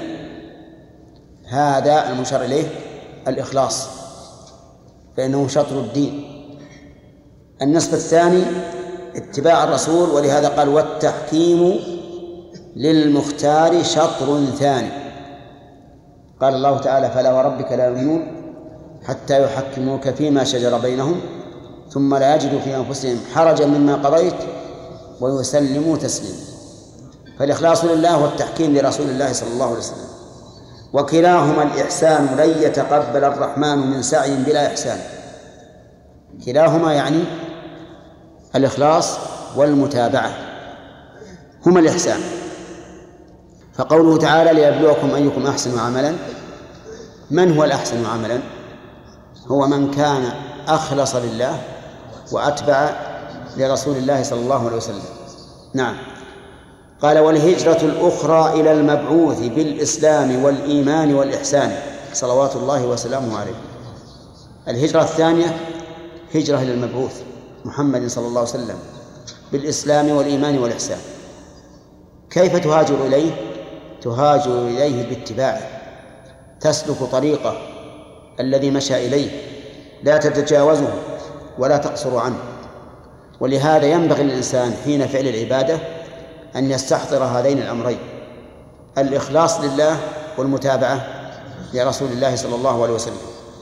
هذا المشار إليه الإخلاص، فإنه شطر الدين. النصف الثاني اتباع الرسول، ولهذا قال والتحكيم للمختار شطر ثاني. قال الله تعالى فلا وربك لا يؤمنون حتى يحكموك فيما شجر بينهم ثم لا يجدوا في أنفسهم حرجا مما قضيت ويسلموا تسليما. فالإخلاص لله والتحكيم لرسول الله صلى الله عليه وسلم، وكلاهما الإحسان. لن يتقبل الرحمن من سعي بلا إحسان. كلاهما يعني الإخلاص والمتابعة هما الإحسان. فقوله تعالى ليبلوكم أيكم أحسن عملا، من هو الأحسن عملا؟ هو من كان أخلص لله وأتبع لرسول الله صلى الله عليه وسلم. نعم. قال والهجرة الأخرى إلى المبعوث بالإسلام والإيمان والإحسان صلوات الله وسلامه عليه. الهجرة الثانية هجرة إلى المبعوث محمد صلى الله عليه وسلم بالإسلام والإيمان والإحسان. كيف تهاجر إليه؟ تهاجر إليه باتباعه، تسلك طريقه الذي مشى إليه، لا تتجاوزه ولا تقصر عنه. ولهذا ينبغي للإنسان حين فعل العبادة أن يستحضر هذين الأمرين: الإخلاص لله والمتابعة لرسول الله صلى الله عليه وسلم.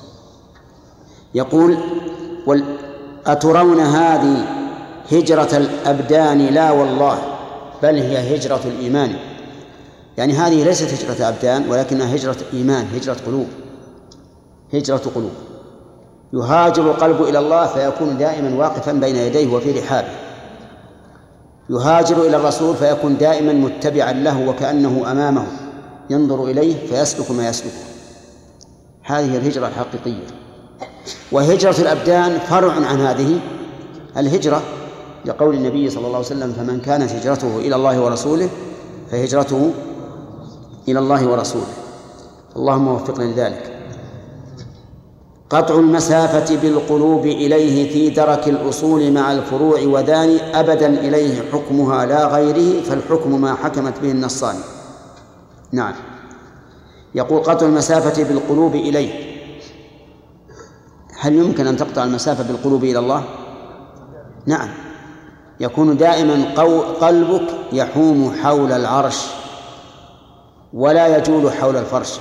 يقول أترون هذه هجرة الأبدان؟ لا والله، بل هي هجرة الإيمان. يعني هذه ليست هجرة أبدان ولكنها هجرة إيمان، هجرة قلوب، هجرة قلوب. يهاجر القلب إلى الله فيكون دائما واقفا بين يديه وفي رحابه، يهاجر إلى الرسول فيكون دائما متبعا له وكأنه أمامه ينظر إليه فيسلك ما يسلكه. هذه الهجرة الحقيقية. وهجرة الأبدان فرع عن هذه الهجرة، لقول النبي صلى الله عليه وسلم فمن كانت هجرته إلى الله ورسوله فهجرته إلى الله ورسوله. اللهم وفقنا لذلك. قطع المسافة بالقلوب إليه في درك الأصول مع الفروع ودان أبدا إليه حكمها لا غيره، فالحكم ما حكمت به النصان. نعم. يقول قطع المسافة بالقلوب إليه. هل يمكن أن تقطع المسافة بالقلوب إلى الله؟ نعم. يكون دائما قلبك يحوم حول العرش ولا يجول حول الفرش،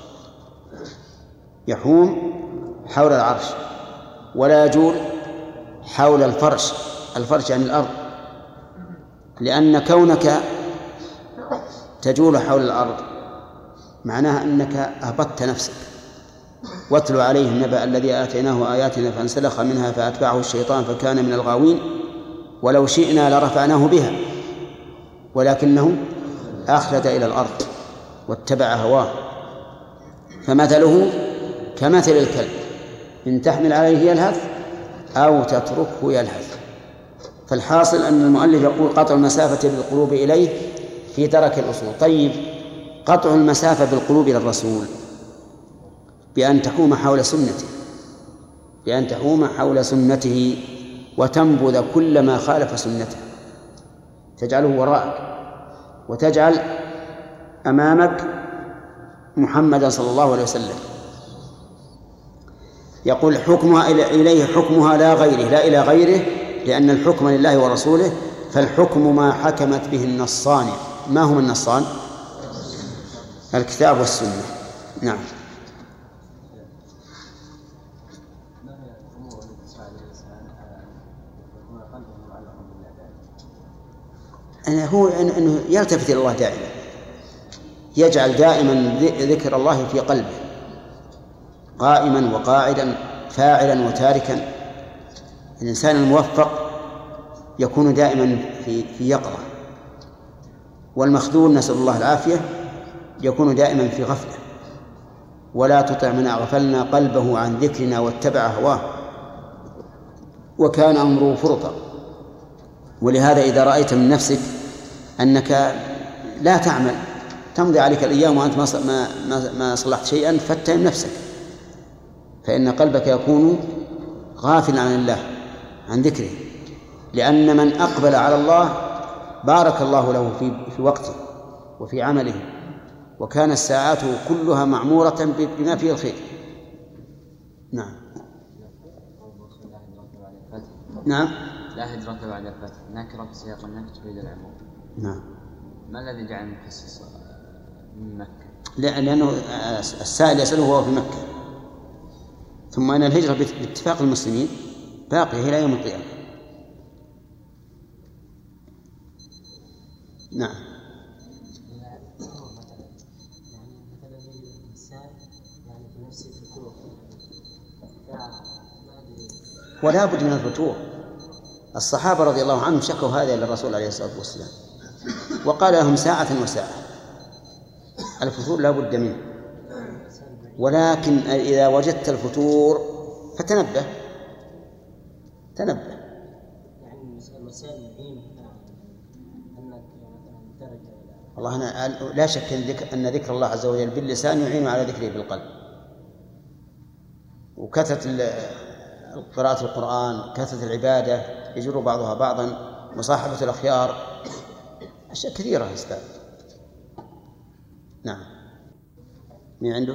يحوم حول العرش ولا يجول حول الفرش. الفرش يعني الأرض، لأن كونك تجول حول الأرض معناها أنك أهبطت نفسك. واتل عليه النبأ الذي آتيناه آياتنا فانسلخ منها فأتبعه الشيطان فكان من الغاوين ولو شئنا لرفعناه بها ولكنه أخلد إلى الأرض واتبع هواه. فمثله كمثل الكلب إن تحمل عليه يلهث أو تتركه يلهث. فالحاصل أن المؤلف يقول قطع المسافة بالقلوب إليه في درك الأصول. طيب، قطع المسافة بالقلوب إلى الرسول بأن تحوم حول سنته، بأن تحوم حول سنته وتنبذ كل ما خالف سنته، تجعله وراءك وتجعل أمامك محمدا صلى الله عليه وسلم. يقول حكمها إليه حكمها لا غيره، لا إلى غيره، لأن الحكم لله ورسوله، فالحكم ما حكمت به النصان. ما هما النصان؟ الكتاب والسنة. نعم. هو أنه يلتفت إلى الله دائما، يجعل دائما ذكر الله في قلبه، قائما وقاعدا، فاعلا وتاركا. الإنسان الموفق يكون دائما في يقظة، والمخذول نسأل الله العافية يكون دائما في غفلة. ولا تطع من أغفلنا قلبه عن ذكرنا واتبع هواه وكان أمره فرطا. ولهذا إذا رأيت من نفسك أنك لا تعمل، تمضي عليك الأيام وأنت ما صلحت شيئا، فاتهم نفسك، فإن قلبك يكون غافلا عن الله، عن ذكره، لأن من أقبل على الله بارك الله له في وقته وفي عمله، وكان الساعات كلها معمورة بما فيه الخير. نعم. نعم. لا هجرة بعد الفتح، نكرة في سياق النكرة تفيد العموم. نعم. ما الذي جعل المخصص من مكة؟ لأنه السائل يسأله وهو في مكة، ثم أن الهجرة باتفاق المسلمين باقية إلى يوم القيامة. نعم. ولا بد من الفتور. الصحابة رضي الله عنهم شكوا هذا إلى الرسول عليه الصلاة والسلام وقال لهم ساعة وساعة. الفتور لا بد منه، ولكن إذا وجدت الفتور فتنبه. تنبه. يعني المسائل معين أنك مثلا درجة. والله أنا لا شك أن ذكر الله عز وجل باللسان يعين على ذكره بالقلب، وكثرة قراءة القرآن، كثرة العبادة يجر بعضها بعضا، مصاحبة الأخيار، أشياء كثيرة أسباب. نعم. مين عنده؟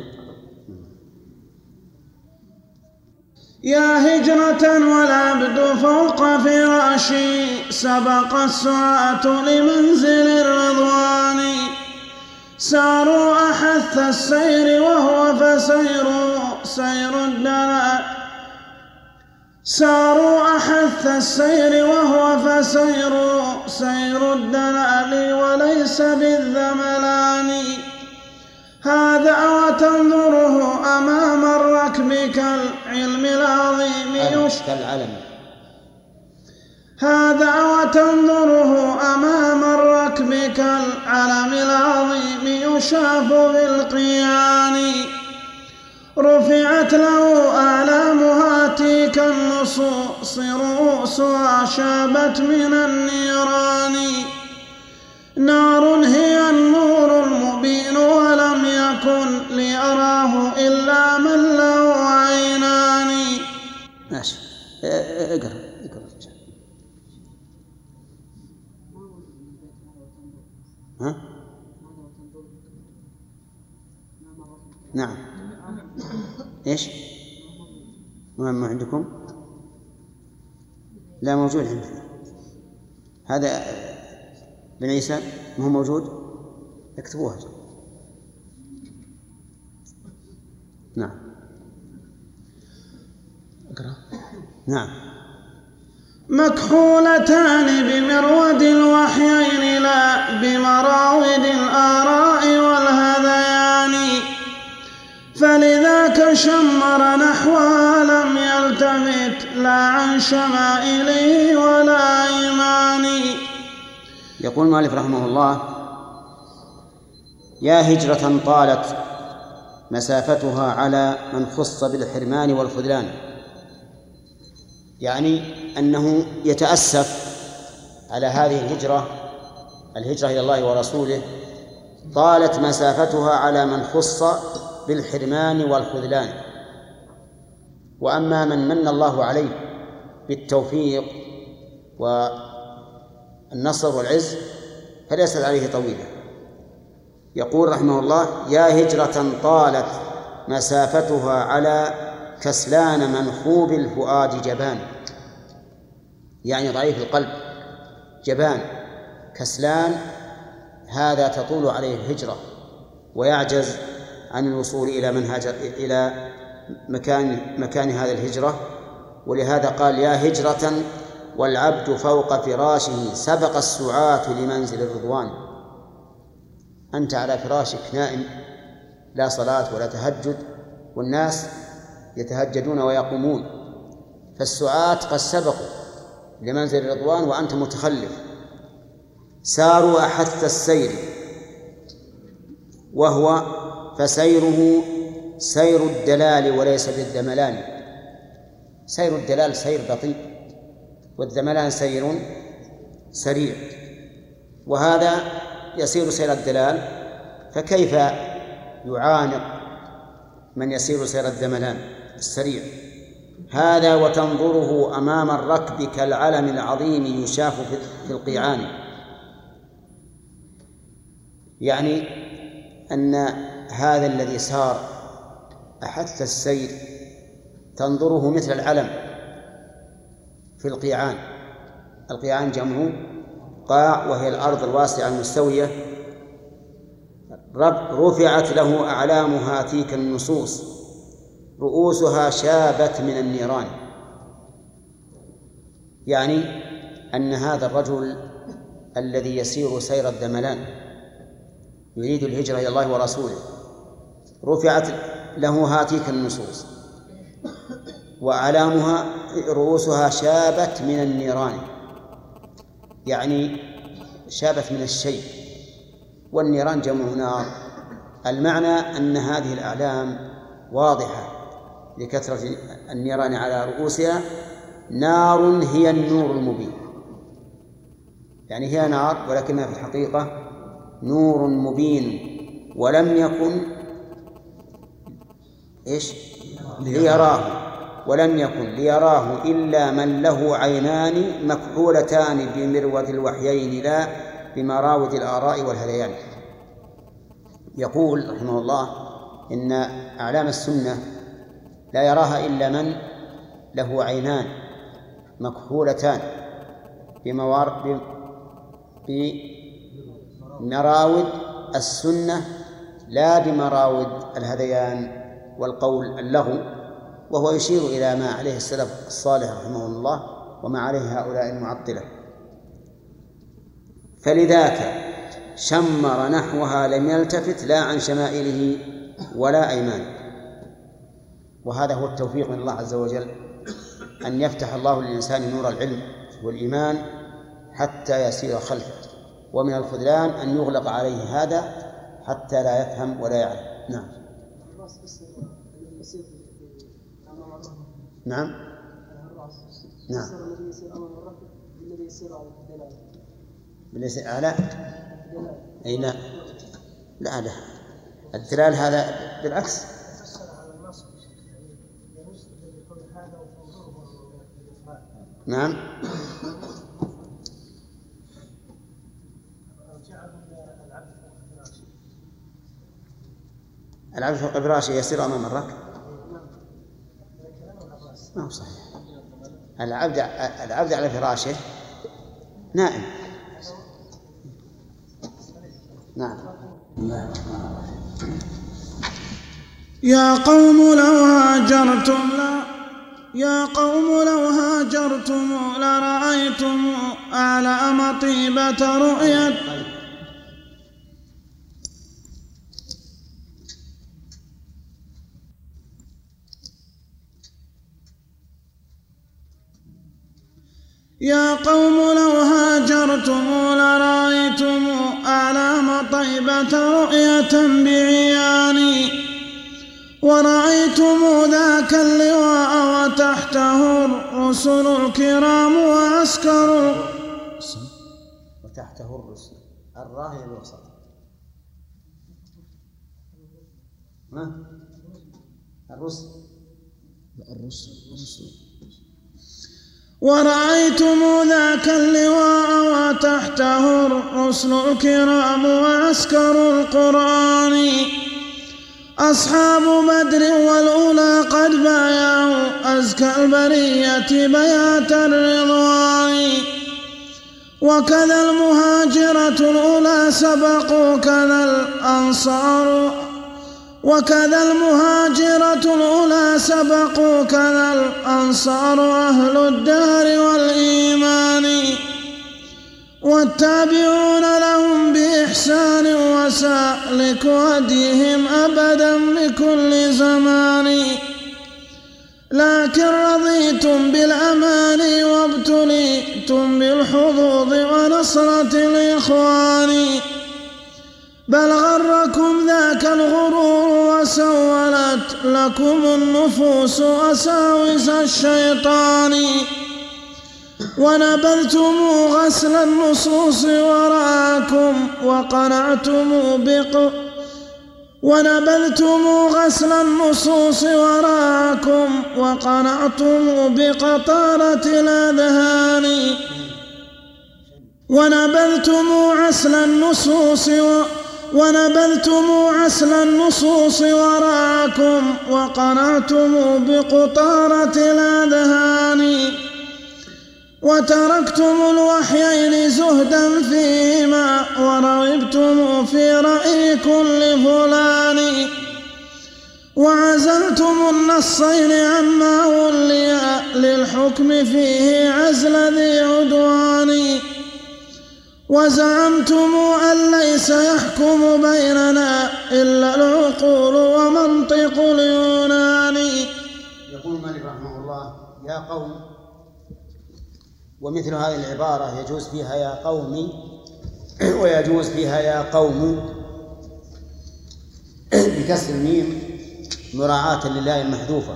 يا هجرة والعبد فوق فراشي، سبق السعاة لمنزل الرضوان، ساروا أحث السير وهو فسير سير الدلال، ساروا أحث السير وهو فسير سير الدلال وليس بالذملان، هذا وتنظره أمام الركب كالعلم العظيم كالعلم، هذا وتنظره أمام الركب كالعلم العظيم يشاف بالقيان، رفعت له أعلامها تيك النصوص رؤوسها شابت من النيران، نار هي النور المبين ولم يكن ليراه إلا من له عينان. ماشي. اقرأ. ها؟ نعم. إيش؟ ما عندكم؟ لا موجود عندنا. هذا بن عيسى ما هو موجود؟ اكتبوها. نعم. اقرأ. نعم. مكحولتان بمرود الوحيين لا بمراود الآراء والهذيان، فلذاك شمر نحوها لم يلتفت لا عن شمائله ولا إيمان. يقول المؤلف رحمه الله: يا هجرة طالت مسافتها على من خص بالحرمان والخذلان، يعني أنه يتأسف على هذه الهجرة إلى الله ورسوله، طالت مسافتها على من خص بالحرمان والخذلان. وأما من من الله عليه بالتوفيق والنصر والعز فليست عليه طويلة. يقول رحمه الله: يا هجرة طالت مسافتها على كسلان منخوب الفؤاد جبان، يعني ضعيف القلب، جبان كسلان، هذا تطول عليه الهجرة ويعجز عن الوصول إلى مكان هذه الهجرة. ولهذا قال: يا هجرة والعبد فوق فراشه سبق السعاة لمنزل الرضوان. أنت على فراشك نائم، لا صلاة ولا تهجد، والناس يتهجدون ويقومون، فالسعاة قد سبقوا لمنزل الرضوان وأنت متخلف. ساروا أحث السير، وهو فسيره سير الدلال وليس بالذملان. سير الدلال سير بطيء، والذملان سير سريع، وهذا يسير سير الدلال، فكيف يعانق من يسير سير الذملان السريع؟ هذا وتنظره أمام الركب كالعلم العظيم يشاف في القيعان. يعني أن هذا الذي سار أحث السير تنظره مثل العلم في القيعان. القيعان جمع قاع، وهي الأرض الواسعة المستوية رفعت له أعلامها تلك النصوص رؤوسها شابت من النيران. يعني أن هذا الرجل الذي يسير سير الذملان يريد الهجرة إلى الله ورسوله رفعت له هاتيك النصوص وأعلامها رؤوسها شابت من النيران، يعني شابت من الشيء، والنيران جمع نار. المعنى أن هذه الأعلام واضحة لكثرة النيران على رؤوسها. نار هي النور المبين، يعني هي نار ولكنها في الحقيقة نور مبين، ولم يكن ليراه، ولم يكن ليراه إلا من له عينان مكحولتان بمرود الوحيين لا بمراود الآراء والهذيان. يقول رحمه الله إن أعلام السنة لا يراها إلا من له عينان مكحولتان بمراود السنة لا بمراود الهذيان والقول اللغو، وهو يشير إلى ما عليه السلف الصالح رحمه الله وما عليه هؤلاء المعطلة. فلذاك شمر نحوها لم يلتفت لا عن شمائله ولا أيمانه. وهذا هو التوفيق من الله عز وجل، أن يفتح الله للإنسان نور العلم والإيمان حتى يسير خلفه، ومن الخذلان أن يغلق عليه هذا حتى لا يفهم ولا يعلم. نعم. نعم. نعم. بالذي أعلى. أي لا لا لا، الدلال هذا بالعكس. نعم. العبد فوق فراشه يسير أمام الركب، ما هو صحيح. العبد على فراشه نائم. نعم. يا قوم لو هاجرتم لرأيتم أعلام طيبة رؤية. يا قوم لو هاجرتم لرأيتم أعلام طيبة رؤية بعياني، ورأيتم ذاك اللواء وتحته الرسل الكرام وعسكر وتحته الرسل الراهي الوسط. الرسل. ورأيتم ذاك اللواء وتحته الرسل الكرام وعسكر القرآن، أصحاب بدر والأولى قد بايعوا أزكى البرية بيات الرضوان، وكذا المهاجرة الأولى سبقوا كذا الأنصار، وكذا المهاجرة الأولى سبقوا كذا الأنصار أهل الدار والإيمان، والتابعون لهم بإحسان وسالك هديهم أبدا بكل زمان. لكن رضيتم بالأمان وابتليتم بالحظوظ ونصرة الإخوان، بل غركم ذاك ذاك الغرور وسولت لكم النفوس وساوس الشيطان ونبذتم غسل النصوص وراءكم وقنعتم بقطارة الأذهان ونبذتم عسل النصوص وراءكم وقنعتم بقطارة الأذهان وتركتم الوحيين زهدا فيهما ورغبتم في رأي كل فلان وعزلتم النصين عما ولي للحكم فيه عزل ذي عدوان وزعمتم أن ليس يحكم بيننا إلا العقول ومنطق اليونان. يقول مالك رحمه الله: يا قوم. ومثل هذه العبارة يجوز فيها يا قوم ويجوز فيها يا قوم بكسر الميم مراعاة لله المحذوفة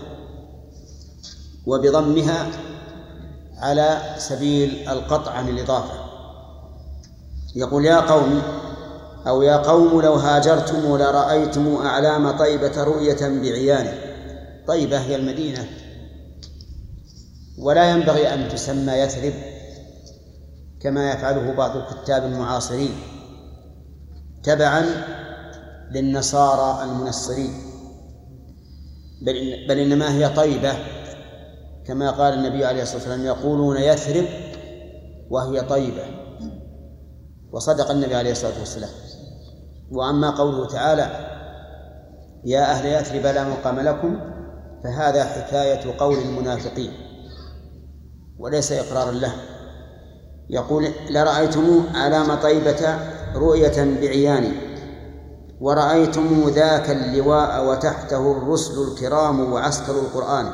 وبضمها على سبيل القطع عن الإضافة. يقول: يا قوم أو يا قوم لو هاجرتم لرأيتم أعلام طيبة رؤية بعيانه. طيبة هي المدينة، ولا ينبغي أن تسمى يثرب كما يفعله بعض الكتاب المعاصرين تبعا للنصارى المنصرين، بل إنما هي طيبة كما قال النبي عليه الصلاة والسلام: يقولون يثرب وهي طيبة، وصدق النبي عليه الصلاة والسلام. وأما قوله تعالى: يا أهل يثرب لا مقام لكم، فهذا حكاية قول المنافقين وليس إقرارا له. يقول: لرأيتم علام طيبة رؤية بعيان ورأيتم ذاك اللواء وتحته الرسل الكرام وعسكر القرآن.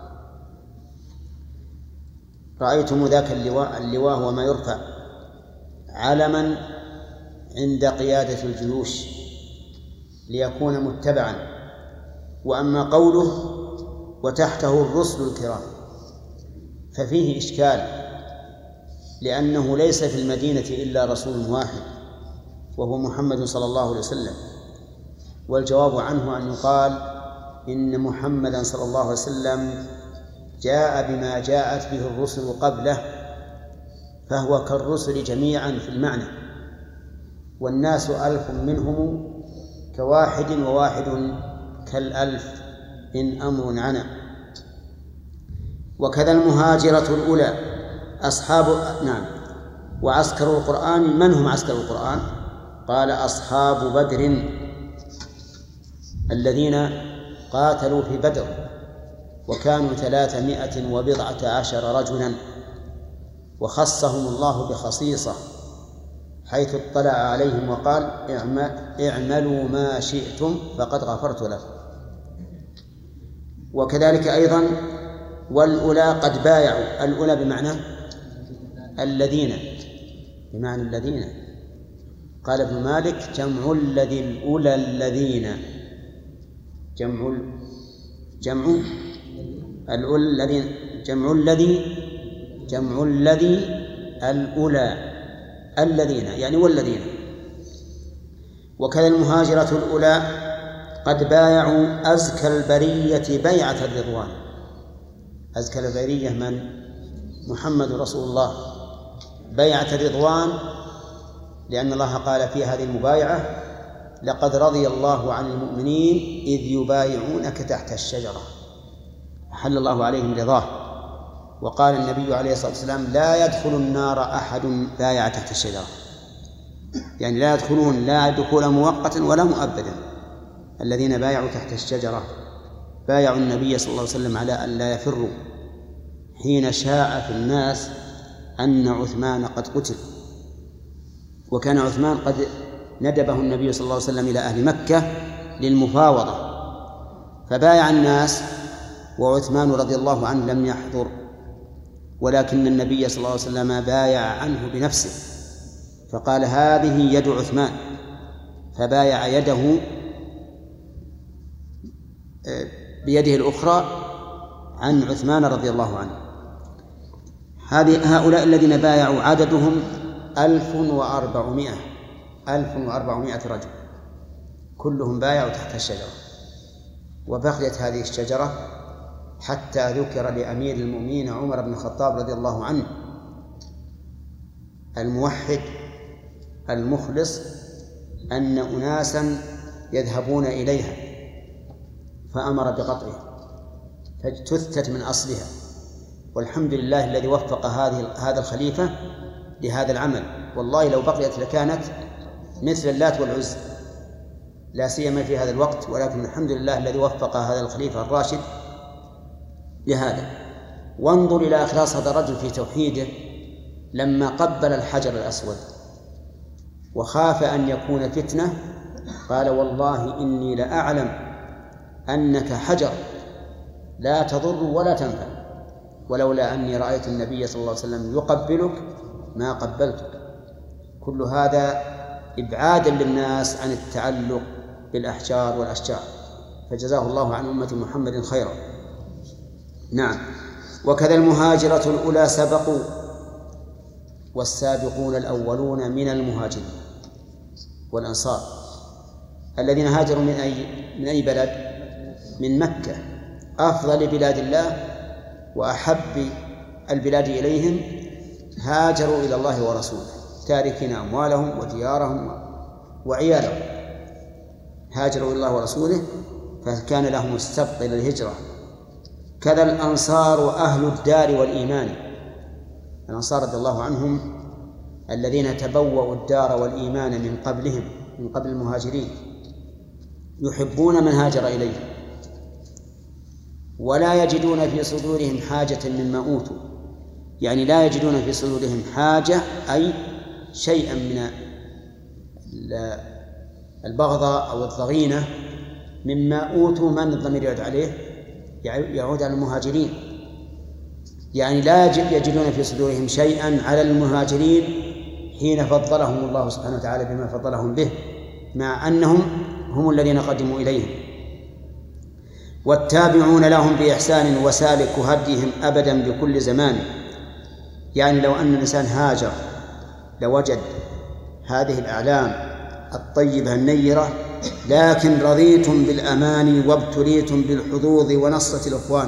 رأيتم ذاك اللواء هو ما يرفع علما عند قيادة الجيوش ليكون متبعا. وأما قوله وتحته الرسل الكرام ففيه إشكال، لأنه ليس في المدينة إلا رسول واحد وهو محمد صلى الله عليه وسلم، والجواب عنه أن يقال إن محمدا صلى الله عليه وسلم جاء بما جاءت به الرسل قبله، فهو كالرسل جميعا في المعنى، والناس ألف منهم كواحد وواحد كالألف إن أمر عنا. وكذا المهاجرة الأولى وعسكر القرآن. من هم عسكر القرآن؟ قال: أصحاب بدر الذين قاتلوا في بدر، وكانوا 319 رجلا، وخصهم الله بخصيصة حيث اطلع عليهم وقال: اعملوا ما شئتم فقد غفرت لكم. وكذلك أيضا والأولى قد بايعوا. الأولى بمعنى الذين، بمعنى الذين. قال ابن مالك: جمع الذي الأولى الذين، جمع الأولى الذين، جمع الذي الأولى الذين يعني والذين. وكذا المهاجرة الأولى قد بايعوا أزكى البرية بيعة الرضوان. أزكى البرية من؟ محمد رسول الله. بيعة الرضوان لأن الله قال في هذه المبايعة: لقد رضي الله عن المؤمنين إذ يبايعونك تحت الشجرة، أحل الله عليهم رضاه. وقال النبي عليه الصلاة والسلام: لا يدخل النار أحد بايع تحت الشجرة، يعني لا يدخلون لا دخول مؤقتا ولا مؤبدا. الذين بايعوا تحت الشجرة بايعوا النبي صلى الله عليه وسلم على أن لا يفروا حين شاع في الناس أن عثمان قد قتل، وكان عثمان قد ندبه النبي صلى الله عليه وسلم إلى أهل مكة للمفاوضة، فبايع الناس وعثمان رضي الله عنه لم يحضر، ولكن النبي صلى الله عليه وسلم بايع عنه بنفسه فقال: هذه يد عثمان، فبايع يده بيده الأخرى عن عثمان رضي الله عنه. هؤلاء الذين بايعوا عددهم 1400 رجل، كلهم بايعوا تحت الشجرة. وبقيت هذه الشجرة حتى ذكر لأمير المؤمنين عمر بن الخطاب رضي الله عنه الموحد المخلص أن أناسا يذهبون إليها، فأمر بقطعها فاجتثت من أصلها. والحمد لله الذي وفق هذا الخليفة لهذا العمل. والله لو بقيت لكانت مثل اللات والعزى، لا سيما في هذا الوقت، ولكن الحمد لله الذي وفق هذا الخليفة الراشد لهذا. وانظر إلى إخلاص هذا الرجل في توحيده لما قبل الحجر الأسود وخاف أن يكون فتنة، قال والله إني لأعلم أنك حجر لا تضر ولا تنفع، ولولا أني رأيت النبي صلى الله عليه وسلم يقبلك ما قبلتك. كل هذا إبعادا للناس عن التعلق بالأحجار والأشجار، فجزاه الله عن أمة محمد خيرا. نعم. وكذا المهاجرة الأولى سبقوا، والسابقون الأولون من المهاجرين والأنصار الذين هاجروا من أي بلد؟ من مكة، أفضل بلاد الله وأحب البلاد إليهم، هاجروا إلى الله ورسوله تاركين أموالهم وديارهم وعيالهم، هاجروا إلى الله ورسوله فكان لهم السبق إلى الهجرة. كذا الأنصار أهل الدار والإيمان، الأنصار رضي الله عنهم الذين تبوأوا الدار والإيمان من قبلهم، من قبل المهاجرين، يحبون من هاجر إليهم ولا يجدون في صدورهم حاجة مما أوتوا، يعني لا يجدون في صدورهم حاجة أي شيئا من البغضاء أو الضغينة مما أوتوا. من الضمير يعود عليه؟ يعود على المهاجرين، يعني لا يجدون في صدورهم شيئا على المهاجرين حين فضلهم الله سبحانه وتعالى بما فضلهم به، مع أنهم هم الذين قدموا إليهم. والتابعون لهم بإحسان وسالك هديهم أبدا بكل زمان، يعني لو أن الإنسان هاجر لوجد هذه الأعلام الطيبة النيرة، لكن رضيتم بالأمان وابتليتم بالحظوظ ونصرة الإخوان.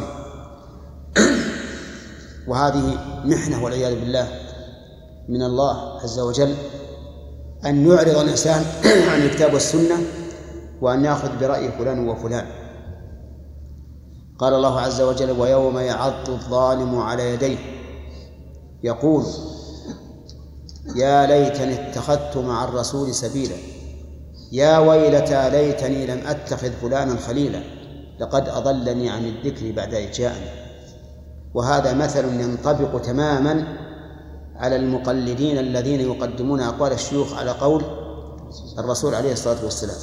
وهذه محنة والعياذ بالله من الله عز وجل، أن يعرض الإنسان عن الكتاب والسنة وأن يأخذ برأي فلان وفلان. قال الله عز وجل: ويوم يعض الظالم على يديه يقول يا ليتني اتخذت مع الرسول سبيلا، يا ويلتى ليتني لم أتخذ فلانا خليلا، لقد أضلني عن الذكر بعد إذ جاءني. وهذا مثل ينطبق تماما على المقلدين الذين يقدمون أقوال الشيوخ على قول الرسول عليه الصلاة والسلام.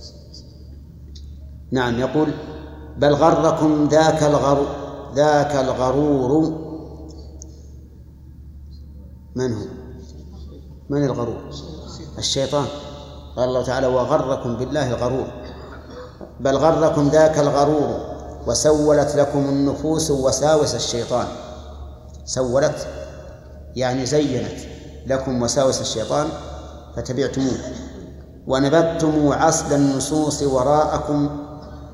نعم. يقول: بل غركم ذاك الغرور. من هو؟ من الغرور؟ الشيطان. قال الله تعالى: وغركم بالله الغرور. بل غركم ذاك الغرور وسولت لكم النفوس وساوس الشيطان. سولت يعني زينت لكم وساوس الشيطان فتبعتموه، ونبذتم عسل النصوص وراءكم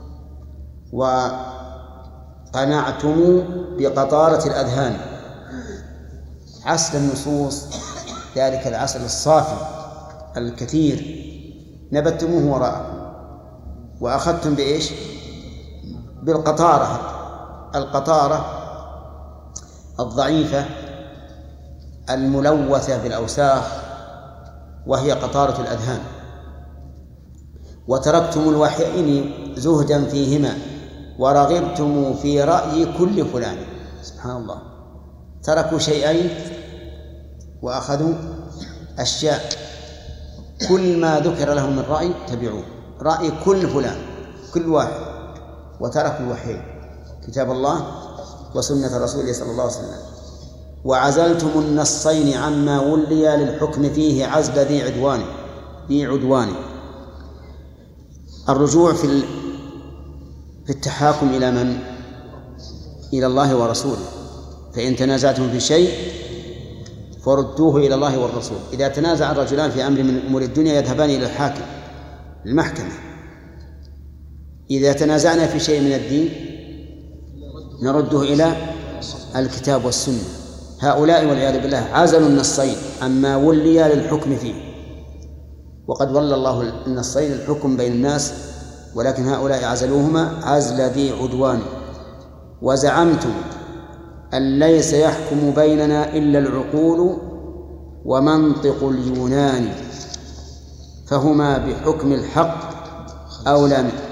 وقنعتم بقطارة الأذهان. عسل النصوص ذلك العسل الصافي الكثير نبذتموه وراءكم وأخذتم بإيش؟ بالقطارة. القطارة الضعيفة الملوثة بالأوساخ وهي قطارة الأذهان. وتركتم الوحيين زهدا فيهما ورغبتم في رأي كل فلان. سبحان الله، تركوا شيئين وأخذوا أشياء، كل ما ذكر لهم من رأي تبعوه، رأي كل فلان كل واحد، وتركوا الوحيين كتاب الله وسنة رسوله صلى الله عليه وسلم. وعزلتم النصين عما ولي للحكم فيه عزل ذي عدوان. الرجوع في بالتحاكم إلى من؟ إلى الله ورسوله. فإن تنازعتم في شيء فردوه إلى الله والرسول. إذا تنازع الرجلان في أمر من أمور الدنيا يذهبان إلى الحاكم المحكمة. إذا تنازعنا في شيء من الدين نرده إلى الكتاب والسنة. هؤلاء والعياذ بالله عزلوا النصين عما ولي للحكم فيه، وقد ولى الله النصين الحكم بين الناس، ولكن هؤلاء عزلوهما عزل ذي عدوان. وزعمتم أن ليس يحكم بيننا إلا العقول ومنطق اليونان فهما بحكم الحق أولى منه.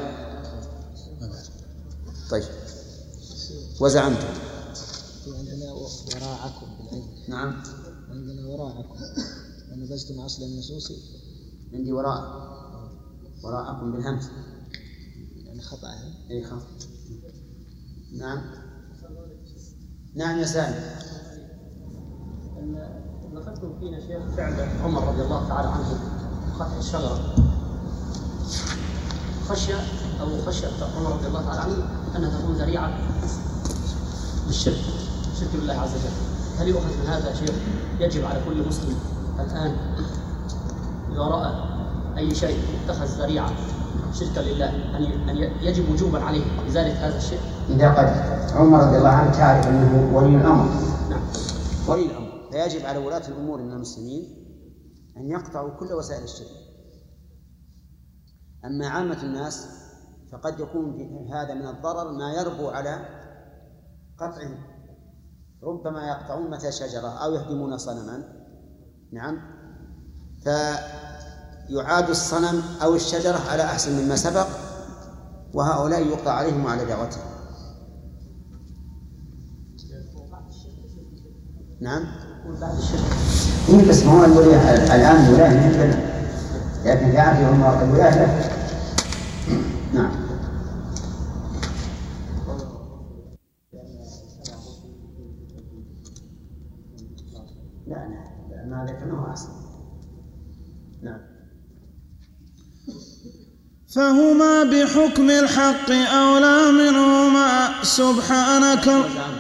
طيب وزعمتم عندنا وراءكم بالعلم. نعم عندنا وراءكم ونبذتم أصل النصوص. عندي وراءكم بالهمس يعني خطأ. أي خطأ. نعم يا سالم. ذكرتم فينا شيخ فعل عمر رضي الله تعالى عنه قطع الشجرة، خشية عمر رضي الله تعالى عنه أنها تكون ذريعة بالشرك بالله عز وجل. هل يؤخذ من هذا شيء يجب على كل مسلم الآن إذا رأى أي شيء اتخذ ذريعة شركا لله أن يجب وجوبا عليه لذلك هذا الشيء؟ إذا قد عمر رضي الله عنه تعرف أنه ولي الأمر. نعم ولي الأمر، فيجب على ولاة الأمور من المسلمين أن يقطعوا كل وسائل الشرك. أما عامة الناس فقد يكون في هذا من الضرر ما يربو على قطعه، ربما يقطعون متى شجرة أو يهدمون صنما. نعم، فيعاد الصنم أو الشجرة على أحسن مما سبق، وهؤلاء يوقع عليهم على دعوتهم. نعم بس هو الآن الولاية عندنا، لكن في عهدهم الولاية له. نعم لا ما ذكرناه أحسن. نعم فهما بحكم الحق أولى منهما سبحانك.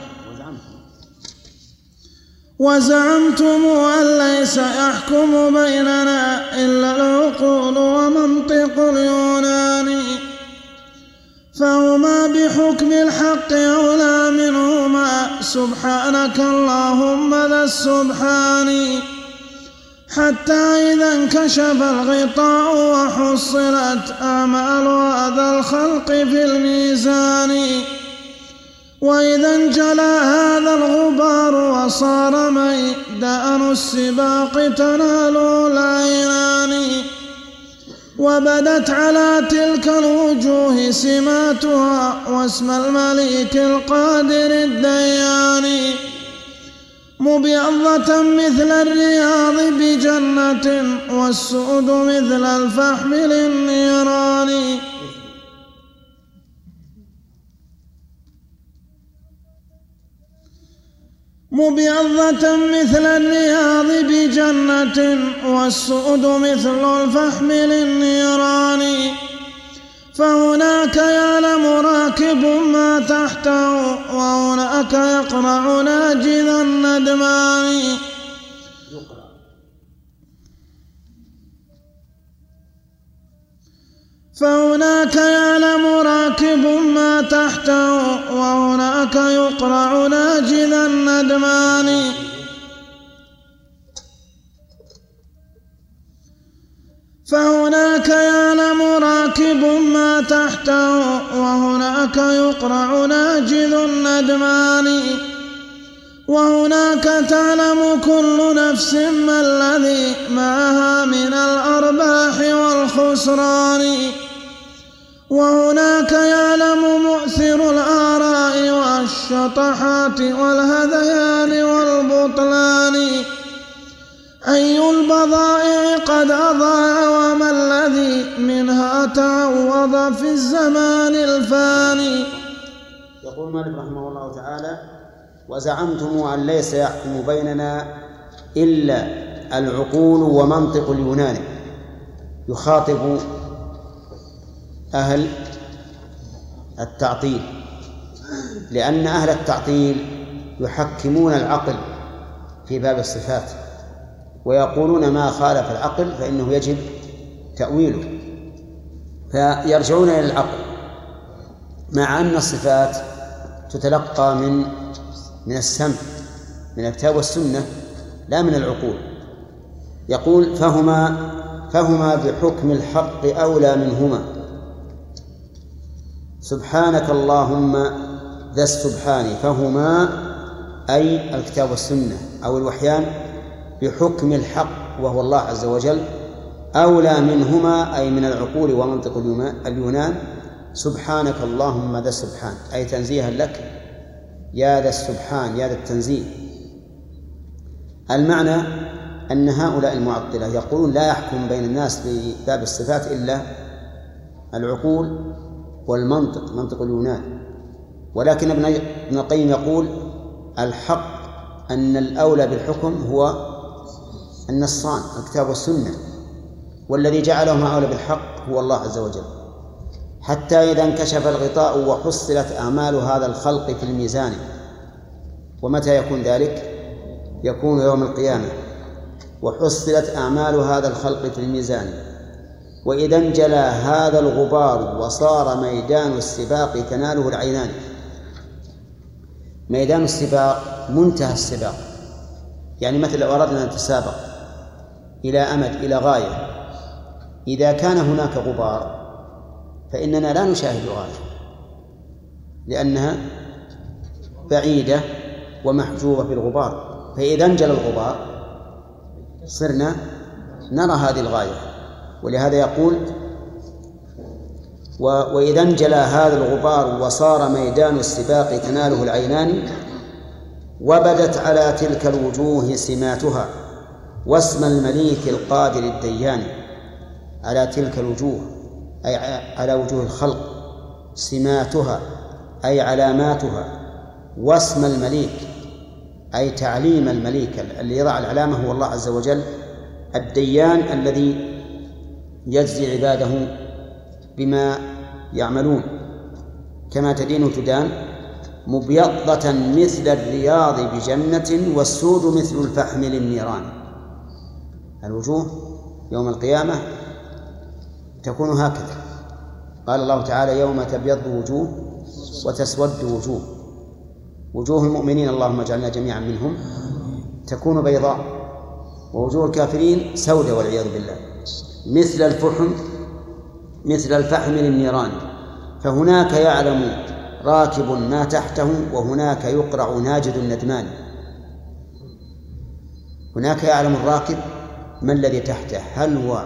وزعمتم أن ليس يحكم بيننا إلا العقول ومنطق اليونان فهما بحكم الحق أولى منهما سبحانك اللهم ذا السبحان. حتى إذا انكشف الغطاء وحصلت آمال هذا الخلق في الميزان، وإذا انجلى هذا الغبار وصار ميدان السباق تناله العينان، وبدت على تلك الوجوه سماتها واسم المليك القادر الديان، مبيضة مثل الرياض بجنة والسؤد مثل الفحم للنيران. مبيضة مثل الرياض بجنة والسؤد مثل الفحم للنيران، فهناك يعلم راكب ما تحته وهناك يقرع ناجذ الندمان. فهناك يعلم راكب ما تحته وهناك يقرع ناجذ الندمان. فهناك يعلم راكب ما تحته وهناك يقرع ناجذ الندمان، وهناك تعلم كل نفس ما الذي معها من الأرباح والخسران، وهناك يعلم مؤثر الآراء والشطحات والهذيان والبطلان، أي البضائع قد أضاع وما الذي منها تعوض في الزمان الفاني. يقول مالك رحمه الله تعالى: وزعمتم أن ليس يحكم بيننا إلا العقول ومنطق اليونان. يخاطب أهل التعطيل، لأن أهل التعطيل يحكمون العقل في باب الصفات ويقولون ما خالف العقل فإنه يجب تأويله، فيرجعون إلى العقل، مع أن الصفات تتلقى من السمع، من الكتاب والسنة، لا من العقول. يقول فهما بحكم الحق أولى منهما. سبحانك اللهم ذا السبحان، فهما أي الكتاب والسنة أو الوحيان بحكم الحق وهو الله عز وجل أولى منهما، أي من العقول ومنطق اليونان. سبحانك اللهم ذا السبحان، أي تنزيها لك يا ذا السبحان، يا ذا التنزيه. المعنى أن هؤلاء المعطلة يقولون لا يحكم بين الناس في باب الصفات إلا العقول والمنطق، منطق اليونان. ولكن ابن القيم يقول الحق أن الأولى بالحكم هو النصان، الكتاب والسنة، والذي جعلهما أولى بالحق هو الله عز وجل. حتى إذا انكشف الغطاء وحصلت أعمال هذا الخلق في الميزان. ومتى يكون ذلك؟ يكون يوم القيامة، وحصلت أعمال هذا الخلق في الميزان. وإذا انجلى هذا الغبار وصار ميدان السباق تناله العينان. ميدان السباق منتهى السباق، يعني مثل لو أردنا أن نتسابق إلى أمد، إلى غاية، إذا كان هناك غبار فإننا لا نشاهد غاية لأنها بعيدة ومحجوبة بالغبار. فإذا انجلى الغبار صرنا نرى هذه الغاية. ولهذا يقول وإذا انجلى هذا الغبار وصار ميدان السباق تناله العينان وبدت على تلك الوجوه سماتها واسم المليك القادر الديان. على تلك الوجوه أي على وجوه الخلق، سماتها أي علاماتها، واسم المليك أي تعليم المليك الذي يضع العلامة هو الله عز وجل، الديان الذي يجزي عباده بما يعملون. كما تدين تدان، مبيضة مثل الرياض بجنة والسود مثل الفحم للنيران. الوجوه يوم القيامة تكون هكذا. قال الله تعالى يوم تبيض وجوه وتسود وجوه. وجوه المؤمنين اللهم اجعلنا جميعا منهم تكون بيضاء، ووجوه الكافرين سوداء والعياذ بالله، مثل الفحم للنيران. فهناك يعلم راكب ما تحته وهناك يقرع ناجد الندمان. هناك يعلم الراكب ما الذي تحته، هل هو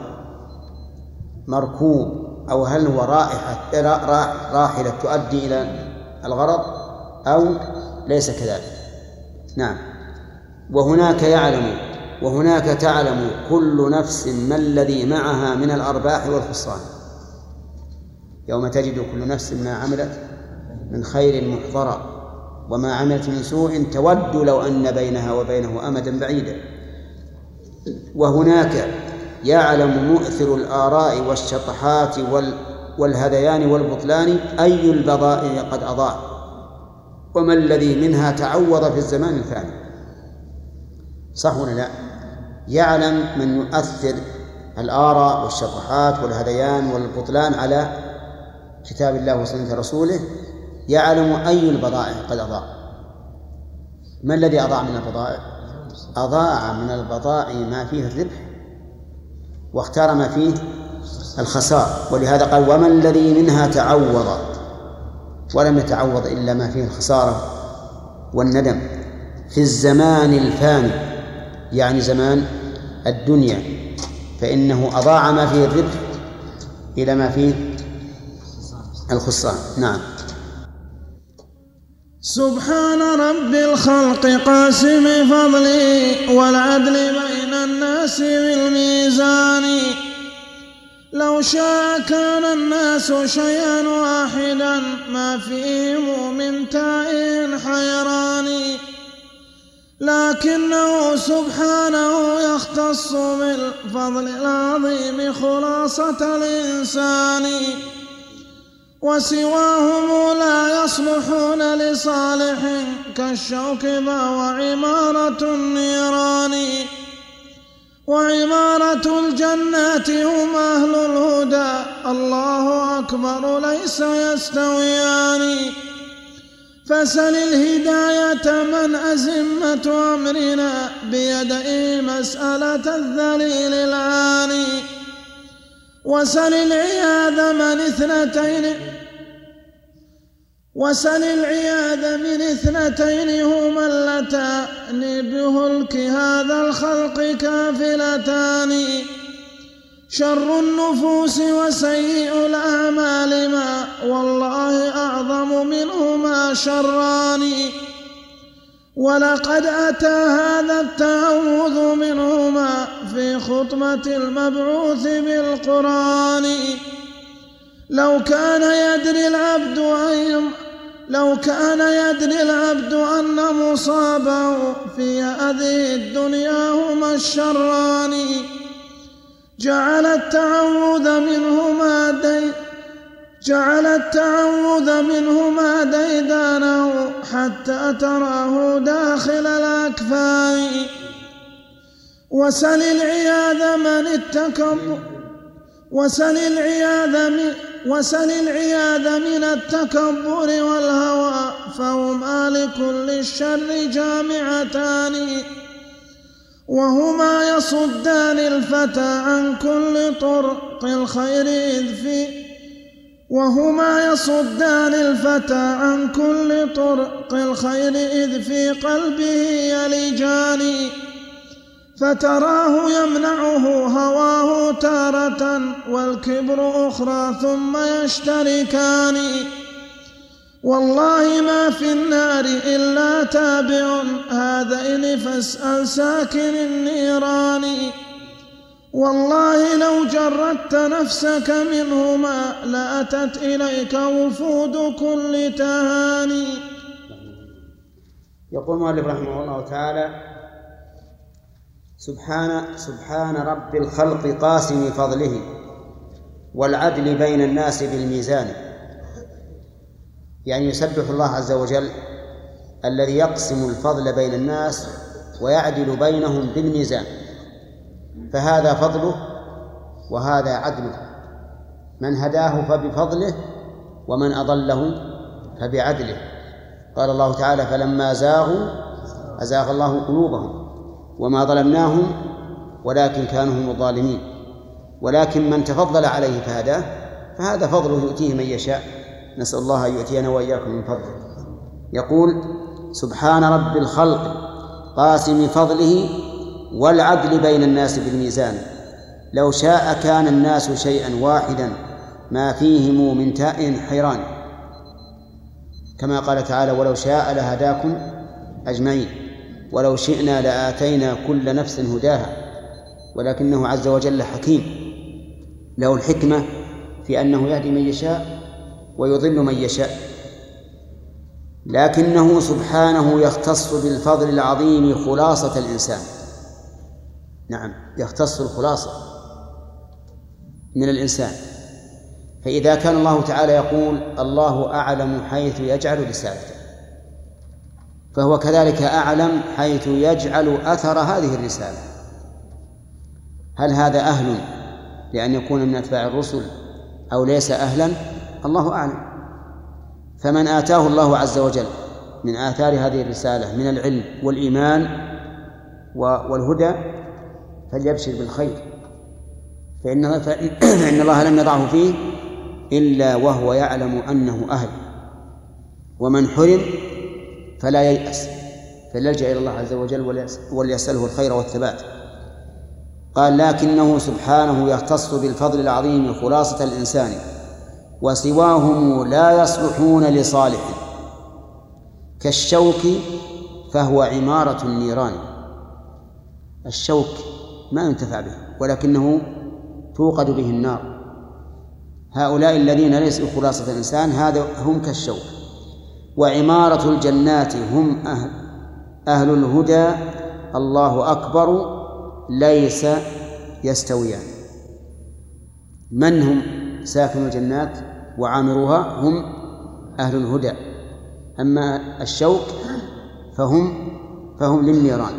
مركوب أو هل هو راحلة تؤدي إلى الغرض أو ليس كذلك. نعم. وهناك تعلم كل نفس ما الذي معها من الأرباح والخسران. يوم تجد كل نفس ما عملت من خير محضرا وما عملت من سوء تود لو أن بينها وبينه أمدا بعيدا. وهناك يعلم مؤثر الآراء والشطحات والهذيان والبطلان أي البضائع قد أضاع وما الذي منها تعوض في الزمان الفاني. صح ولا لا؟ يعلم من يؤثر الآراء والشطحات والهذيان والبطلان على كتاب الله وسنة رسوله، يعلم أي البضائع قد أضاع. ما الذي أضاع من البضائع؟ أضاع من البضائع ما فيه الربح واختار ما فيه الخسار. ولهذا قال وما الذي منها تعوض، ولم يتعوض إلا ما فيه الخسارة والندم في الزمان الفاني، يعني زمان الدنيا، فإنه أضاع ما فيه الربح إلى ما فيه الخسران. نعم. سبحان رب الخلق قاسم فضلي والعدل بين الناس بالميزان. لو شاء كان الناس شيئا واحدا ما فيهم من تائه حيران، لكنه سبحانه يختص بالفضل العظيم خلاصة الإنسان. وسواهم لا يصلحون لصالح كالشوك ذا وعمارة النيران. وعمارة الجنات هم أهل الهدى الله أكبر ليس يستويان. فسل الهداية من أزمة أمرنا بيده مسألة الذليل العاني. وسل العياذ من اثنتين هما اللتان بهلك هذا الخلق كافلتان. شر النفوس وسيء الأعمال ما والله أعظم منهما شران. ولقد أتى هذا التعوذ منهما في خطبة المبعوث بالقرآن. لو كان يدري العبد أن مصابه في هذه الدنيا هما الشران جعل التعوذ منهما ديدانه حتى تراه داخل الأكفان. وسل العياذ من التكبر والهوى فهما لكل الشر جامعتان. وهما يصدان الفتى عن كل طرق الخير إذ في قلبه يلجان. فتراه يمنعه هواه تارة والكبر أخرى ثم يشتركان. والله ما في النار إلا تابع هذين فاسأل ساكن النيران. والله لو جردت نفسك منهما لأتت إليك وفود كل تهاني. يقول المؤلف رحمه الله تعالى: سبحان رب الخلق قاسم فضله والعدل بين الناس بالميزان. يعني يسبح الله عز وجل الذي يقسم الفضل بين الناس ويعدل بينهم بالميزان، فهذا فضله وهذا عدله. من هداه فبفضله ومن أضله فبعدله. قال الله تعالى: فلما زاغوا أزاغ الله قلوبهم وما ظلمناهم ولكن كانوا هم الظالمين. ولكن من تفضل عليه فهداه فهذا فضله يؤتيه من يشاء. نسأل الله أن يؤتينا وإياكم من فضله. يقول: سبحان رب الخلق قاسم فضله والعدل بين الناس بالميزان. لو شاء كان الناس شيئا واحدا ما فيهم من تاء حيران، كما قال تعالى: ولو شاء لهداكم أجمعين ولو شئنا لآتينا كل نفس هداها. ولكنه عز وجل حكيم له الحكمة في أنه يهدي من يشاء ويضل من يشاء، لكنه سبحانه يختص بالفضل العظيم خلاصة الإنسان. نعم، يختص الخلاصة من الإنسان. فإذا كان الله تعالى يقول: الله أعلم حيث يجعل رسالته، فهو كذلك أعلم حيث يجعل أثر هذه الرسالة. هل هذا أهل لأن يكون من أتباع الرسل أو ليس أهلا؟ الله أعلم. فمن آتاه الله عز وجل من آثار هذه الرسالة من العلم والإيمان والهدى فليبشر بالخير، فإن الله لم يضعه فيه إلا وهو يعلم أنه أهل. ومن حرم فلا ييأس، فليلجأ إلى الله عز وجل وليسأله الخير والثبات. قال: لكنه سبحانه يختص بالفضل العظيم خلاصة الإنسان وسواهم لا يصلحون لصالح كالشوك فهو عمارة النيران. الشوك ما ينتفع به ولكنه توقد به النار. هؤلاء الذين ليسوا خلاصة الإنسان هذا هم كالشوك. وعمارة الجنات هم أهل الهدى الله أكبر ليس يستويان. من هم ساكن الجنات؟ وعامروها هم أهل الهدى، أما الشوك فهم للنيران.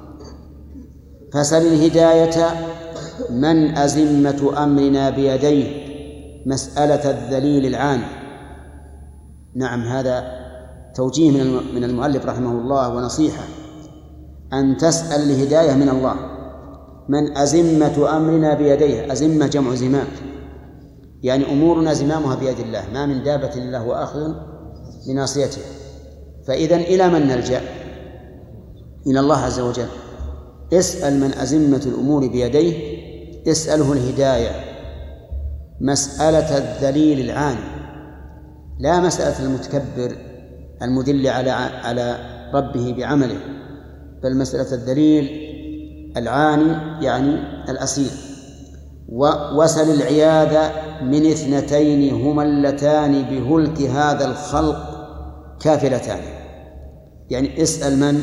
فسل الهداية من أزمة أمرنا بيديه مسألة الذليل العاني. نعم، هذا توجيه من المؤلف رحمه الله ونصيحة، أن تسأل الهداية من الله. من أزمة أمرنا بيديه، أزمة جمع زمام، يعني أمورنا زمامها بيد الله، ما من دابة إلا هو آخذ بناصيتها. فإذن إلى من نلجأ؟ إلى الله عز وجل. اسأل من أزمة الأمور بيديه، اسأله الهداية، مسألة الذليل العاني، لا مسألة المتكبر المدل على ربه بعمله، بل مسألة الذليل العاني يعني الأسير. وسل العياذ من اثنتين هما اللتان بهلك هذا الخلق كافلتان. يعني اسأل من؟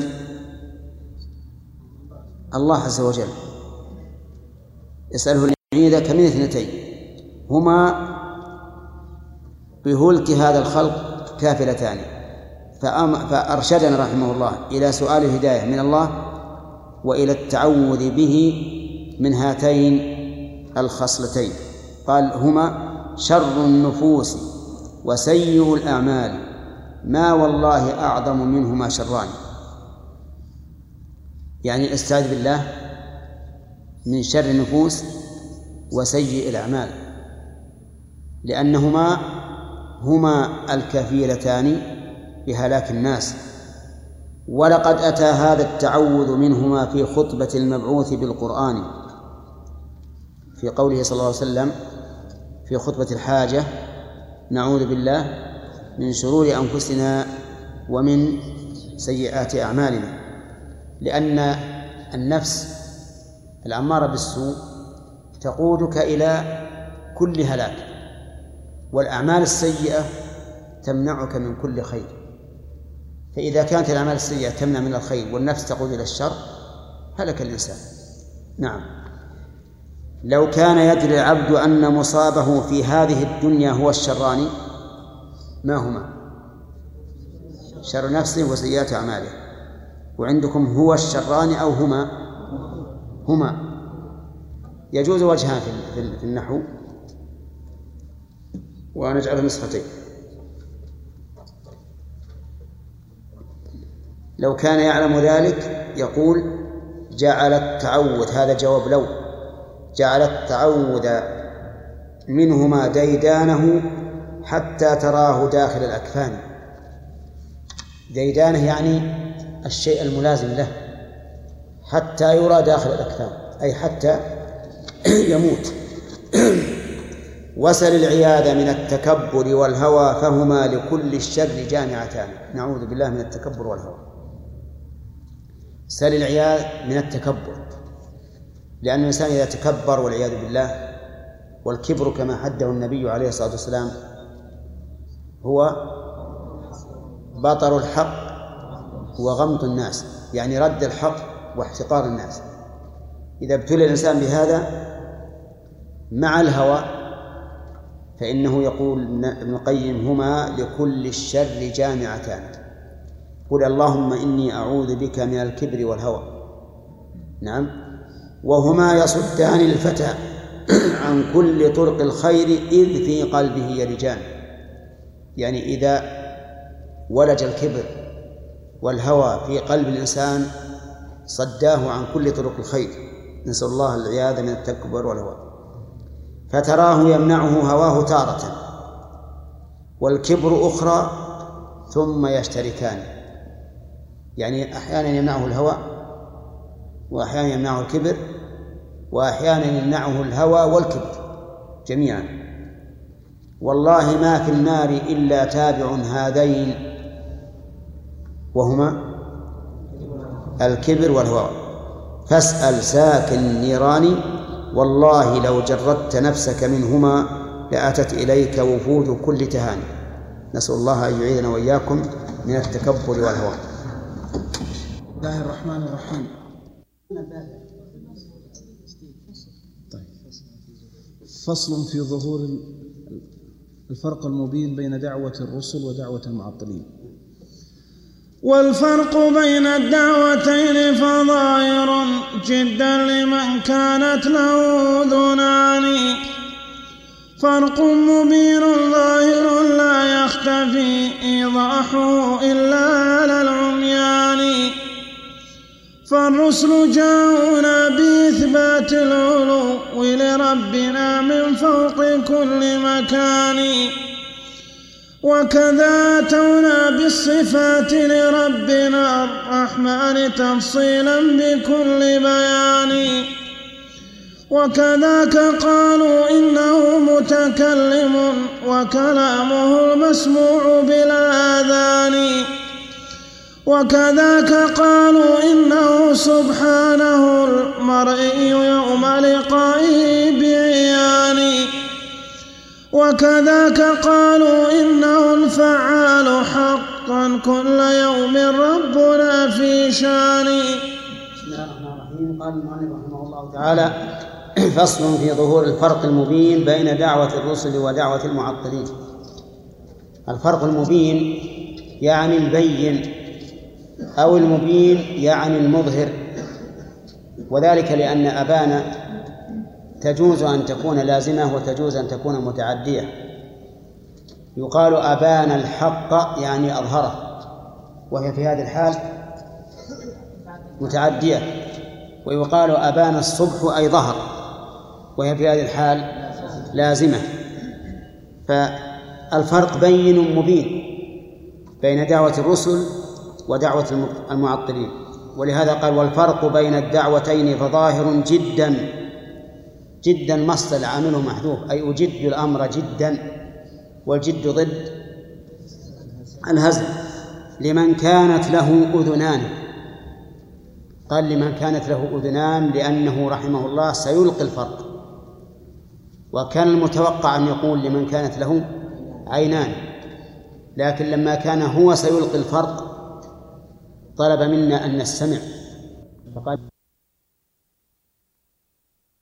الله عز وجل. اسأله العياذ من اثنتين هما بهلك هذا الخلق كافلتان. فأرشدنا رحمه الله إلى سؤال الهداية من الله وإلى التعوذ به من هاتين الخصلتين. قال هما شر النفوس وسيء الأعمال، ما والله أعظم منهما شران. يعني استعذ بالله من شر النفوس وسيء الأعمال، لأنهما هما الكفيلتان بهلاك الناس. ولقد أتى هذا التعوذ منهما في خطبة المبعوث بالقرآن، في قوله صلى الله عليه وسلم في خطبة الحاجة: نعوذ بالله من شرور أنفسنا ومن سيئات أعمالنا. لأن النفس الأمارة بالسوء تقودك إلى كل هلاك، والأعمال السيئة تمنعك من كل خير. فإذا كانت الأعمال السيئة تمنع من الخير والنفس تقود إلى الشر هلك الإنسان. نعم. لو كان يدري العبد أن مصابه في هذه الدنيا هو الشران، ما هما؟ شر نفسه وسيئات أعماله. وعندكم هو الشران أو هما يجوز وجهان في النحو، ونجعله نسختين. لو كان يعلم ذلك يقول جعل التعوذ، هذا جواب لو، جعل التعوذ منهما ديدانه حتى تراه داخل الأكفان. ديدانه يعني الشيء الملازم له، حتى يرى داخل الأكفان أي حتى يموت. وسل العياذ من التكبر والهوى فهما لكل الشر جامعتان. نعوذ بالله من التكبر والهوى. سل العياذ من التكبر، لأن الإنسان إذا تكبر والعياذ بالله، والكبر كما حده النبي عليه الصلاة والسلام هو بطر الحق وغمط الناس، يعني رد الحق واحتقار الناس. إذا ابتلي الإنسان بهذا مع الهوى فإنه يقول ابن القيم هما لكل الشر جامعتان. قل اللهم إني أعوذ بك من الكبر والهوى. نعم. وهما يصدان الفتى عن كل طرق الخير إذ في قلبه يلجان. يعني إذا ولج الكبر والهوى في قلب الإنسان صداه عن كل طرق الخير، نسأل الله العياذ من التكبر والهوى. فتراه يمنعه هواه تارة والكبر أخرى ثم يشتركان. يعني أحيانا يمنعه الهوى وأحيانا يمنعه الكبر وأحيانا يمنعه الهوى والكبر جميعا. والله ما في النار إلا تابع هذين وهما الكبر والهوى. فاسأل ساكن النيران والله لو جردت نفسك منهما لأتت إليك وفود كل تهاني. نسأل الله أن يعيذنا وإياكم من التكبر والهوى. بسم الله الرحمن الرحيم. طيب. فصل في ظهور الفرق المبين بين دعوة الرسل ودعوة المعطلين. والفرق بين الدعوتين فظاهر جدا لمن كانت له أذنان، فرق مبين ظاهر لا يختفي إيضاحه إلا على العميان. فالرسل جاءونا بإثبات العلو لربنا من فوق كل مكان، وكذا أتونا بالصفات لربنا الرحمن تفصيلا بكل بيان. وكذاك قالوا إنه متكلم وكلامه المسموع بالآذان، وكذاك قالوا إنه سبحانه المرئي يوم لقائه بعيان، وكذاك قالوا إنه الفعال حقا كل يوم ربنا في شان. بسم الله الرحمن الرحيم. قال المؤلف رحمه الله تعالى: فصل في ظهور الفرق المبين بين دعوة الرسل ودعوة المعطلين. الفرق المبين يعني البين، أو المبين يعني المظهر، وذلك لأن أبان تجوز أن تكون لازمة وتجوز أن تكون متعدية. يقال أبان الحق يعني أظهره، وهي في هذه الحال متعدية، ويقال أبان الصبح أي ظهر، وهي في هذه الحال لازمة. فالفرق بين مبين بين دعوة الرسل ودعوة المعطلين، ولهذا قال: والفرق بين الدعوتين فظاهر جدا. جدا مصدر عامله محذوف، أي أجد الأمر جدا، والجد ضد الهزل. لمن كانت له أذنان، قال لمن كانت له أذنان لأنه رحمه الله سيلقي الفرق، وكان المتوقع أن يقول لمن كانت له عينان، لكن لما كان هو سيلقي الفرق طلب منا أن نستمع، فقال